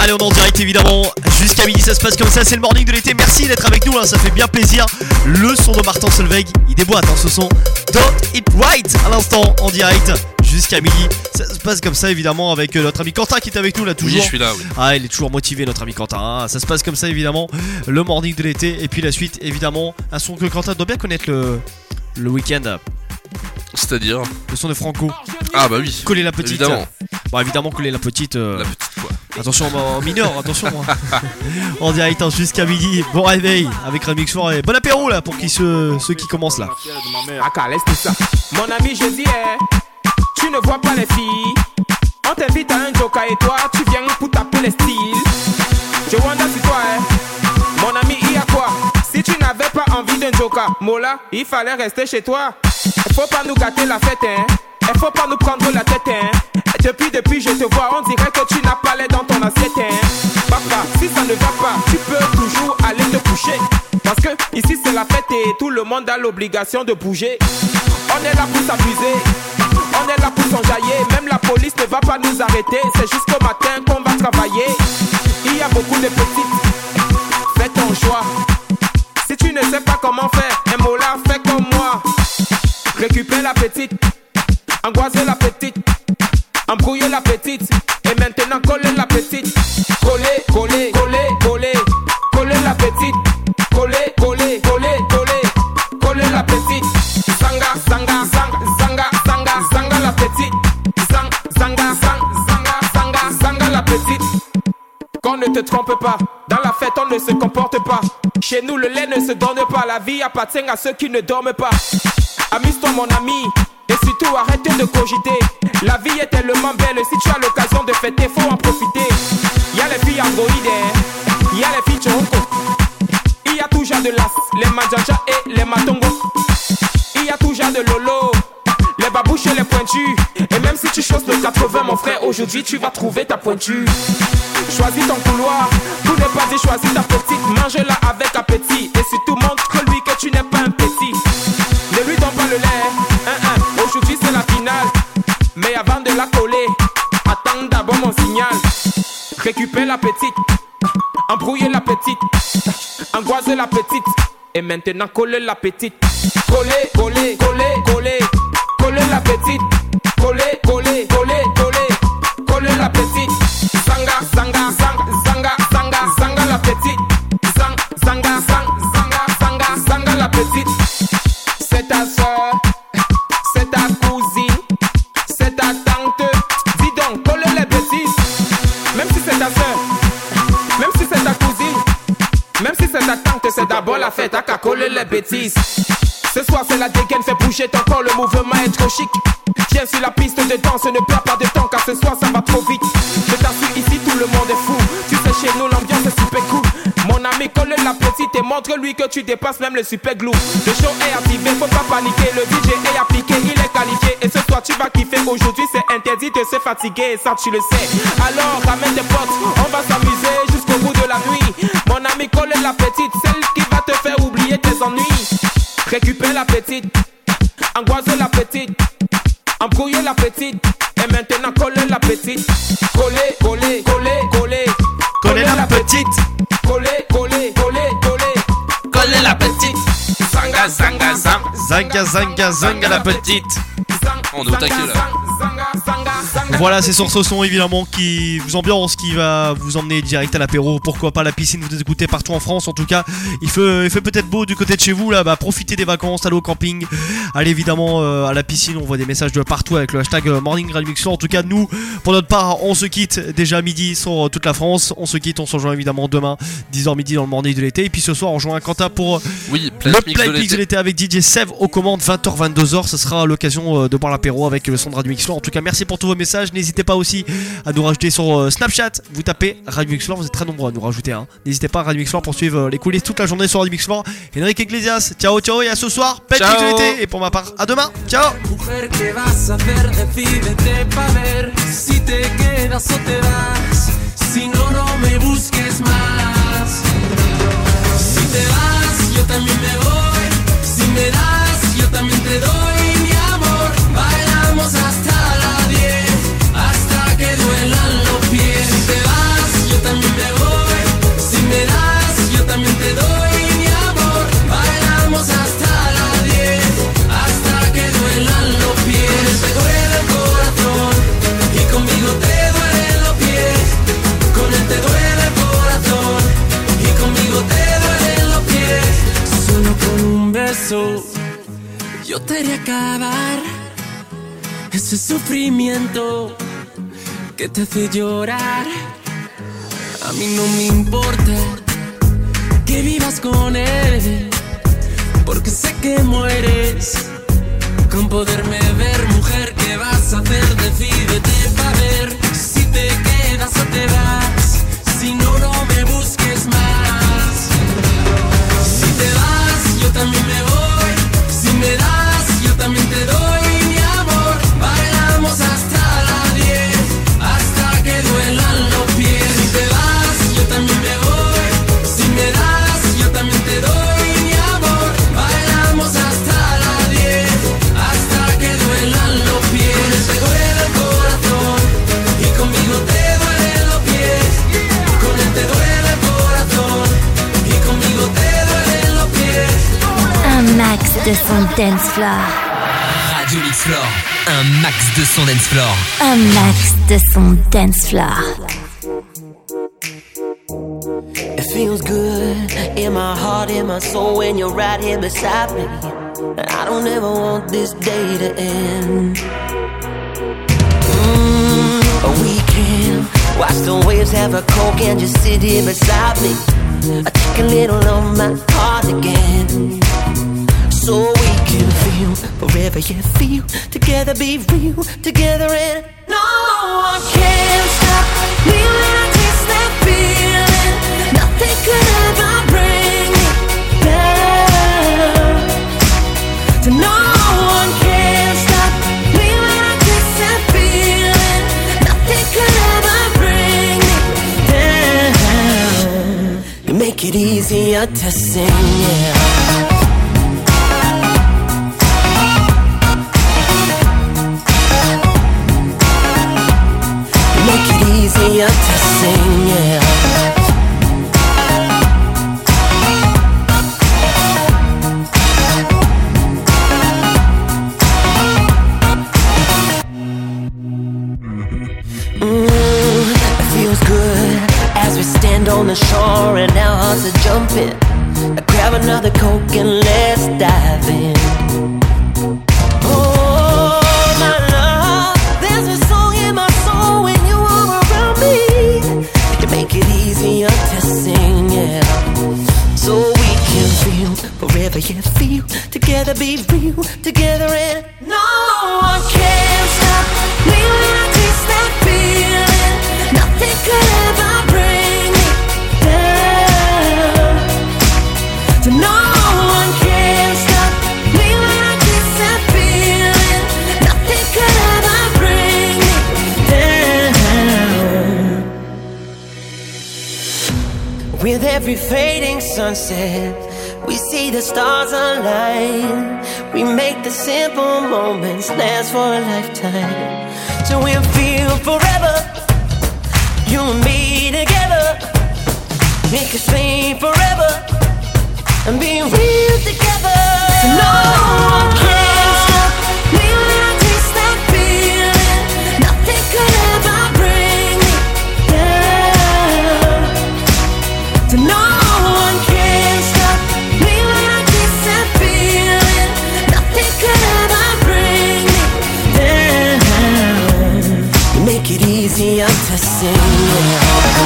Allez, on est en direct évidemment jusqu'à midi, ça se passe comme ça, c'est le morning de l'été. Merci d'être avec nous, hein, ça fait bien plaisir. Le son de Martin Solveig, il déboîte ce son. Don't It Right à l'instant en direct jusqu'à midi. Ça se passe comme ça évidemment avec notre ami Quentin qui est avec nous là toujours. Oui, je suis là, oui. Ah, il est toujours motivé notre ami Quentin, hein. Ça se passe comme ça évidemment, le morning de l'été. Et puis la suite évidemment, un son que Quentin doit bien connaître le week-end. C'est-à-dire le son de Franco. Ah bah oui. Coller la petite. Évidemment. Bon, évidemment coller la petite. La petite quoi. Attention en mineur, attention. En direct jusqu'à midi. Bon réveil avec Remix Floor et bon apéro là pour ceux qui commencent là. Laisse tout ça. Mon ami, je dis, tu ne vois pas les filles. On t'invite à un joker et toi, tu viens pour taper les styles. Je wonder si toi, mon ami, il y a quoi? Si tu n'avais pas envie d'un joker, Mola, il fallait rester chez toi. Faut pas nous gâter la fête, hein. Faut pas nous prendre la tête, hein. Depuis je te vois, on dirait que tu n'as pas l'air dans ton assiette, hein. Papa, si ça ne va pas, tu peux toujours aller te coucher. Parce que ici c'est la fête et tout le monde a l'obligation de bouger. On est là pour s'amuser, on est là pour s'enjailler. Même la police ne va pas nous arrêter, c'est jusqu'au matin qu'on va travailler. Il y a beaucoup de petites, fais ton choix. Si tu ne sais pas comment faire, un mot là, fais comme moi. Récupère la petite, angoisser la petite, embrouiller la petite, et maintenant coller la petite. Coller, coller, coller, coller, coller la petite. Coller, coller, coller, coller, coller la petite. Zanga, zanga, zanga, zanga, zanga, zanga la petite. Zanga, zanga, zanga, zanga la petite. Qu'on ne te trompe pas, dans la fête on ne se comporte pas. Chez nous le lait ne se donne pas, la vie appartient à ceux qui ne dorment pas. Amuse-toi mon ami, et surtout arrête de cogiter. La vie est tellement belle, si tu as l'occasion de fêter, faut en profiter. Y'a les filles androïdes, y'a les filles choronko. Il y a tout genre de las, les manjaja et les matongos. Il y a tout genre de lolo, les babouches et les pointus. Et même si tu choses le 80 mon frère, aujourd'hui tu vas trouver ta pointure. Choisis ton couloir, tout n'est pas dit, choisis ta petite. Mange-la avec appétit, et surtout montre-lui que tu n'es pas un petit. Ne lui donne pas le lait, aujourd'hui c'est la finale. Mais avant de la coller, attends d'abord mon signal. Récupère la petite, embrouiller la petite, angoisser la petite, et maintenant coller la petite. Coller, coller, coller, coller, coller la petite. Coller, coller, coller, coller, coller la petite. Zanga, zanga, zanga, zanga, zanga, zanga la petite. Zanga, zanga, zanga, zanga la petite. C'est ta soeur, c'est ta cousine, c'est ta tante. Dis donc, coller les bêtises. Même si c'est ta soeur, même si c'est ta cousine, même si c'est ta tante, c'est d'abord la fête à qu'à coller les bêtises. Ce soir c'est la dégaine, fais bouger ton corps, le mouvement est trop chic. Viens sur la piste de danse, ne perds pas de temps car ce soir ça va trop vite. Je t'assure ici tout le monde est fou. Tu sais chez nous l'ambiance est super cool. Mon ami colle la petite et montre-lui que tu dépasses même le super glue. Le show est activé, faut pas paniquer. Le DJ est appliqué, il est qualifié. Et ce soir tu vas kiffer, aujourd'hui c'est interdit de se fatiguer. Et ça tu le sais. Alors ramène tes potes, on va s'amuser jusqu'au bout de la nuit. Mon ami colle la petite, celle qui va te faire oublier tes ennuis. Récupère la petite, angoisser la petite, embrouiller la petite, et maintenant coller la petite. Coller, coller, coller, coller, coller la petite. Coller, coller, coller, coller, coller la petite. Zanga, zanga, zanga, zanga, zanga, zanga la petite. On est au taquet là. Voilà, c'est sur ce son évidemment qui vous ambiance, qui va vous emmener direct à l'apéro. Pourquoi pas la piscine, vous écoutez partout en France. En tout cas, il fait peut-être beau du côté de chez vous là. Bah, profitez des vacances, allez au camping, allez évidemment à la piscine. On voit des messages de partout avec le hashtag Morning Radio Mix Floor. En tout cas, nous, pour notre part, on se quitte déjà à midi sur toute la France. On se quitte, on se rejoint évidemment demain 10h midi dans le Morning de l'été. Et puis ce soir, on rejoint Quentin pour le Play Mix de l'été avec DJ Sev aux commandes 20h 22h. Ce sera l'occasion de boire l'apéro avec le son de Radio Mix Floor. En tout cas, merci pour tous vos messages. N'hésitez pas aussi à nous rajouter sur Snapchat. Vous tapez Radio Mix Floor, vous êtes très nombreux à nous rajouter. N'hésitez pas à Radio Mix Floor pour suivre les coulisses toute la journée sur Radio Mix Floor. Enrique Iglesias, ciao ciao et à ce soir. Play Mix de l'été. Et pour ma part, à demain. Ciao. Hasta que duelan los pies. Si te vas, yo también beso, yo te haré acabar ese sufrimiento que te hace llorar. A mí no me importa que vivas con él, porque sé que mueres con poderme ver. Mujer, ¿qué vas a hacer? Decídete pa' ver si te quedas o te vas. Si no, no me busques más. Si te vas, yo también me voy. Si me das, yo también te doy mi amor. Bailamos hasta las 10, hasta que duelan los pies. Si te vas, yo también me voy. Si me das, yo también te doy mi amor. Bailamos hasta las 10, hasta que duelan los pies. Te duele el corazón y conmigo te duelen los pies. Con él te duele el corazón y conmigo te duelen los pies. Un max de son dance floor. Radio Mix Floor, un max de son dance floor. Un max de son dance floor. It feels good in my heart, in my soul when you're right here beside me. And I don't ever want this day to end. We can watch the waves, have a coke and just sit here beside me. I take a little of my heart again, so we can feel forever, yeah, feel together, be real together, and no one can stop me when I taste that feeling. Nothing could ever bring me down. So no one can stop me when I taste that feeling. Nothing could ever bring me down. You make it easier to sing, yeah. Easier to sing, yeah. It feels good as we stand on the shore and our hearts are jumping. Grab another Coke and let's dive in. Oh, my love, there's a song in my soul when you are around me. You make it easier to sing, yeah. So we can feel forever, yeah, feel together, be real together, and no one can stop me when I taste that feeling. Nothing could ever bring me down. So no one can stop me when I taste that feeling. Nothing could ever bring me down. With every fading sunset, we see the stars align. We make the simple moments last for a lifetime. So we'll feel forever, you and me together. Make us stay forever and be real together. So no one can stop me when I taste that feeling. Nothing could ever bring me down. So no one can stop me when I taste that feeling. Nothing could ever bring me down. You make it easier to sing, yeah.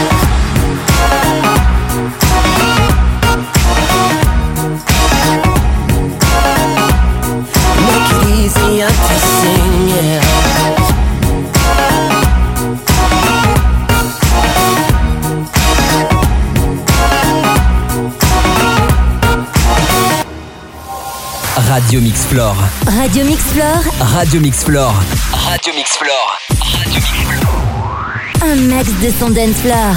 Easier to sing, yeah. Radio Mix Floor. Radio Mix Floor. Radio Mix Floor. Radio Mix Floor. Radio Mix Floor. Un max de son dance floor.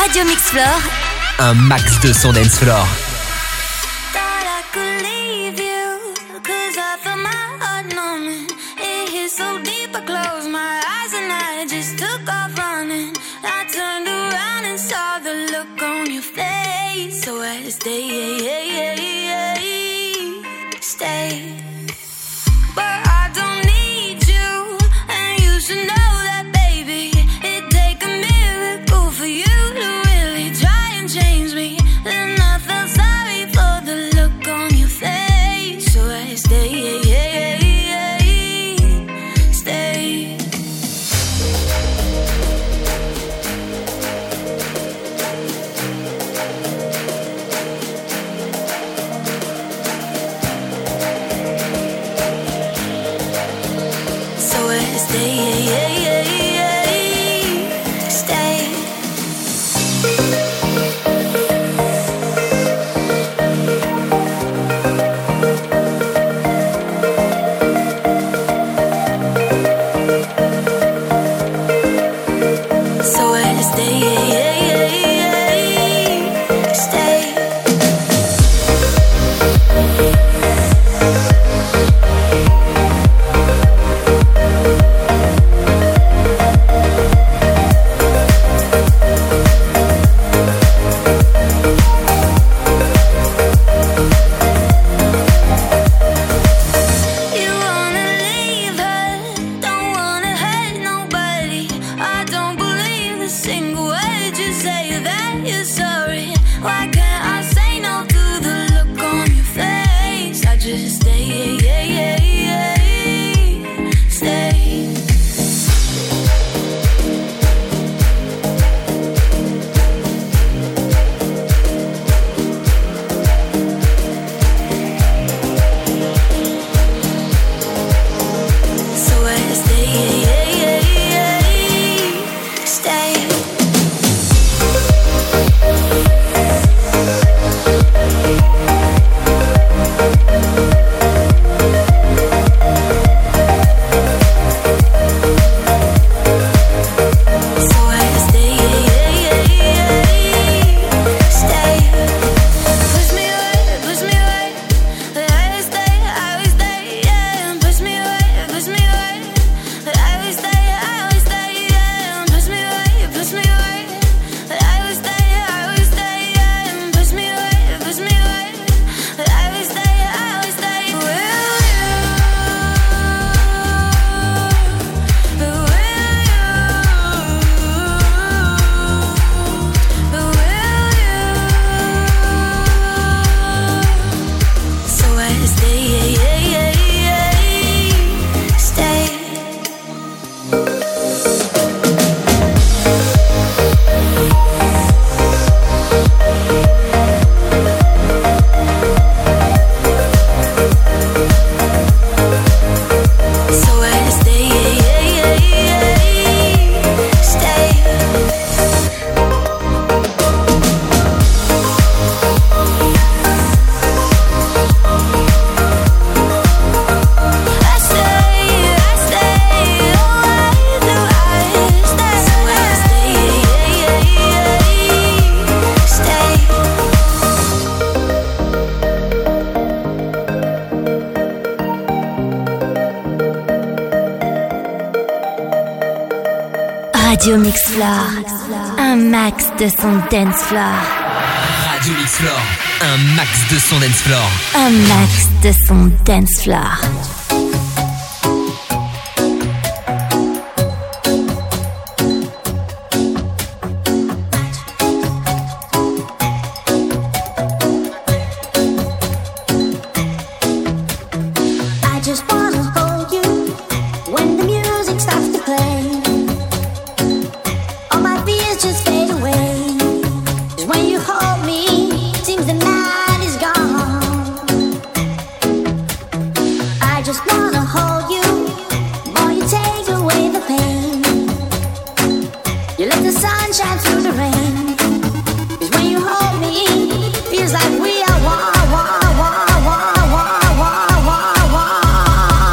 Radio Mix Floor. Un max de son dance floor. Thought I could leave you, 'cause I felt my heart numbing. It hit so deep, I closed my eyes and I just took off running. I turned around and saw the look on your face. So I stay. But I don't need you, and you should know that, baby. It'd take a miracle for you to really try and change me. Then I felt sorry for the look on your face. So I stay. Radio Mix Floor, un max de son dance floor. Radio Mix Floor, un max de son dance floor. Un max de son dance floor. I just wanna hold you when the music starts to play. All my fears just fade away. 'Cause when you hold me, seems the night is gone. I just wanna hold you, boy, you take away the pain. You let the sun shine through the rain. 'Cause when you hold me, feels like we are one.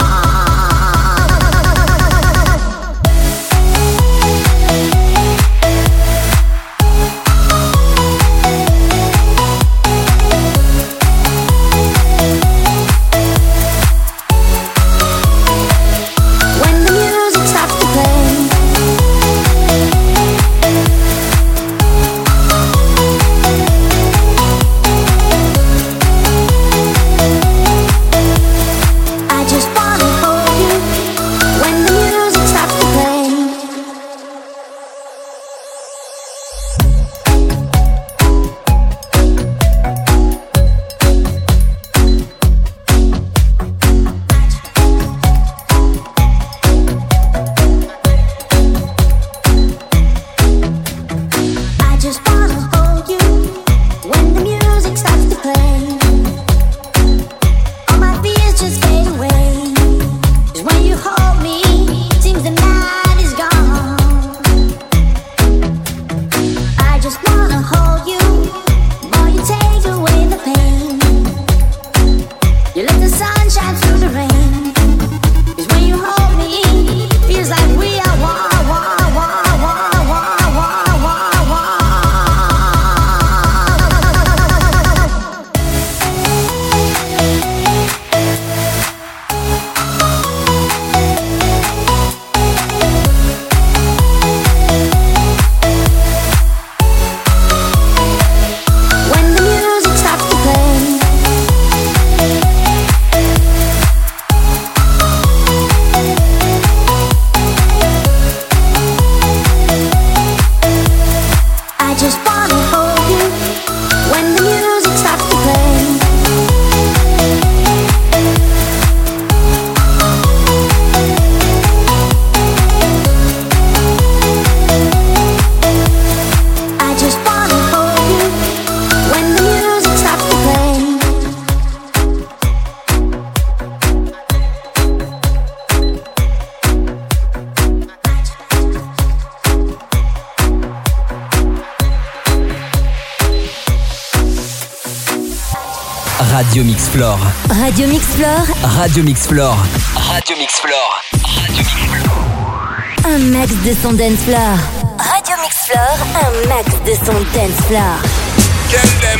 Radio Mixflore. Radio Mixflore, Radio Mixflore. Radio Mixflore. Radio Mixflore. un max de son dance floor. Radio Mixflore, un max de son dance floor. Tell them.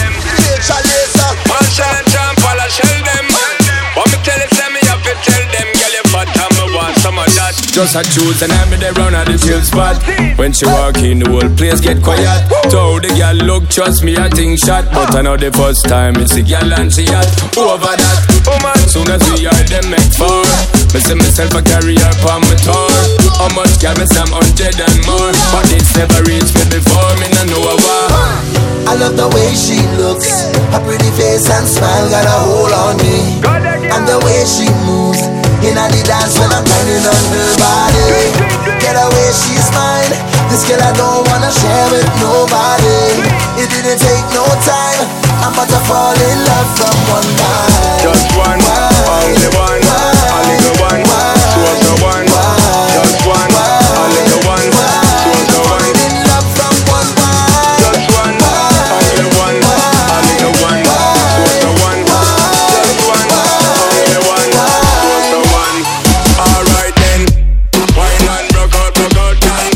Man shall and jump while I shell them. What me tell you, say me have to tell them. Girl, you fat and me want some of that. Just a choose and I'm in the round at the chill spot. When she walk in, the whole place get quiet. So the girl look, trust me, I think shot. But I know the first time it's a girl and she hot. Over that, soon as we are them make four. Me see myself a carry her on my tour. How much can me some 100 and more? But it's never reached me before, me no know why. I love the way she looks. Her pretty face and smile got a hold on me. And the way she moves in the dance when I'm grinding on her body. Get away, she's mine. This girl I don't wanna share with nobody. It didn't take no time. I'm about to fall in love from one night. Just one, only one, a little one, two of the one. Just one, a little one, two of the one. In love from one night. Just one, only one, a little one, two of the one. Just one, only one, two of the one. Alright then, wine and rock out, girl.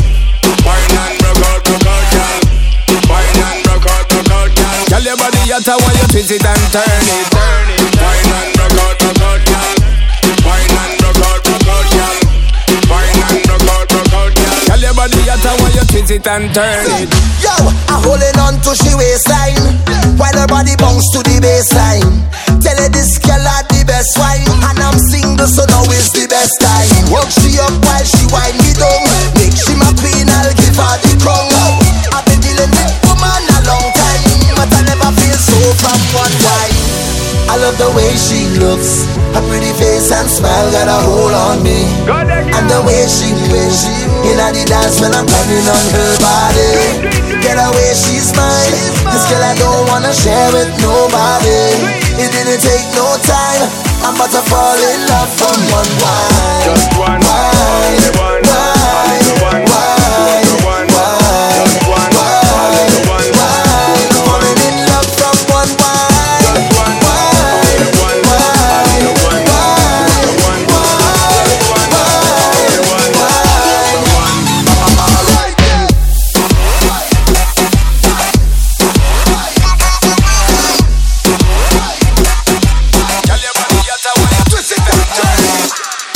Wine and rock out, girl. Wine and rock out, girl. Tell your body at a while you twist it and turn it. Wine and rock out, girl. Wine and rock out, girl. Wine and rock out, girl. Tell your body at a while you twist it and turn it. Yo, I'm holding on to she waistline while her body bounce to the baseline. Tell her this girl had the best wine, and I'm single, so now is the best time. Work she up while she wind me down. Make she my queen, I'll give her the crown. I've been dealing with woman a long time, but I never feel so from one wine. I love the way she looks. Her pretty face and smile got a hold on me. And the way she moves in the dance when I'm grinding on her body. Get away, she's mine. This girl I don't wanna share with nobody. It didn't take no time. I'm about to fall in love from one wine. Just one, only one, a little one, two of the one. Just one, only one, falling in love from one wine. just one, only one, a little one, two of the one. Just one, only one, two of the one. Alright then. Tell your body at a while you twist it and turn it.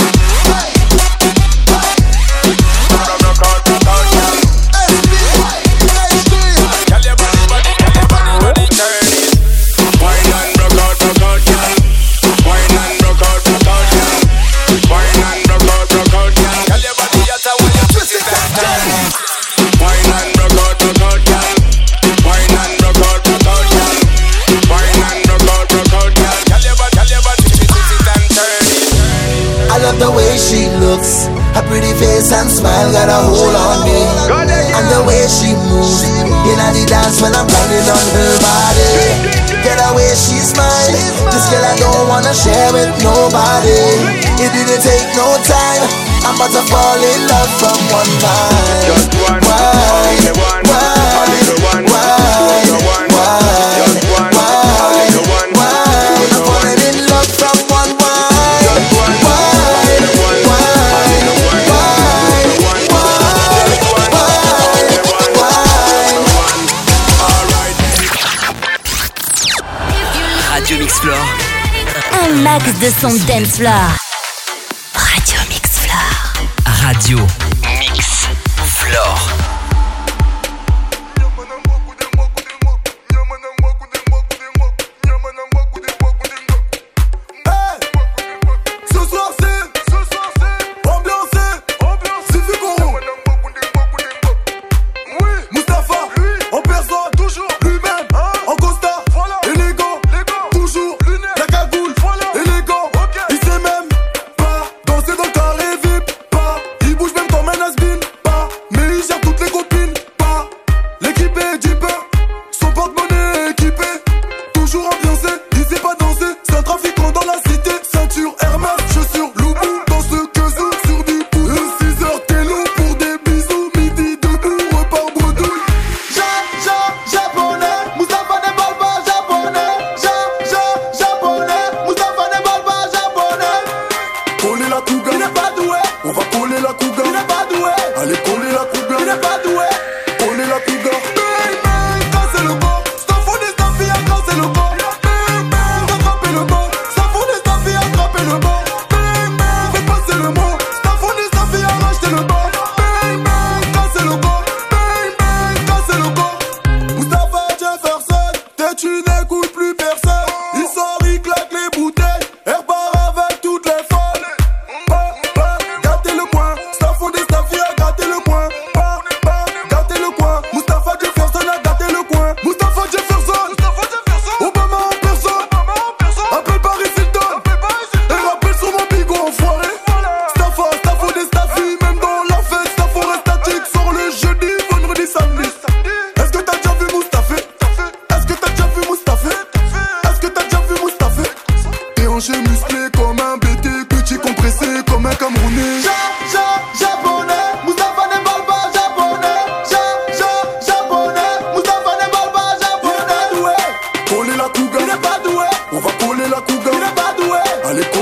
Tell your body turn it. Wine and rock out, girl. Wine and rock out, girl. Wine and rock out, girl. Tell your body at a while you twist it and turn it. Wine and rock out, girl. Wine and rock out, girl. Wine and rock out, girl. Tell your body twist it and turn it. I love the way she looks. Her pretty face and smile got a hold on me. And the way she moves in the dance when I'm grinding on her body. Get away, she's mine. This girl I don't wanna share with nobody. It didn't take no time. I'm about to fall in love from one night. Just one, only one, a little one, two of the one. Just one, a little one, two of the I'm one. falling in love from one wine. Just one, only one, a little one, two of the one. Just one, only one, two of the one. Alright. Radio Mixflore. Un max de son dance floor. Radio Mixflore. Radio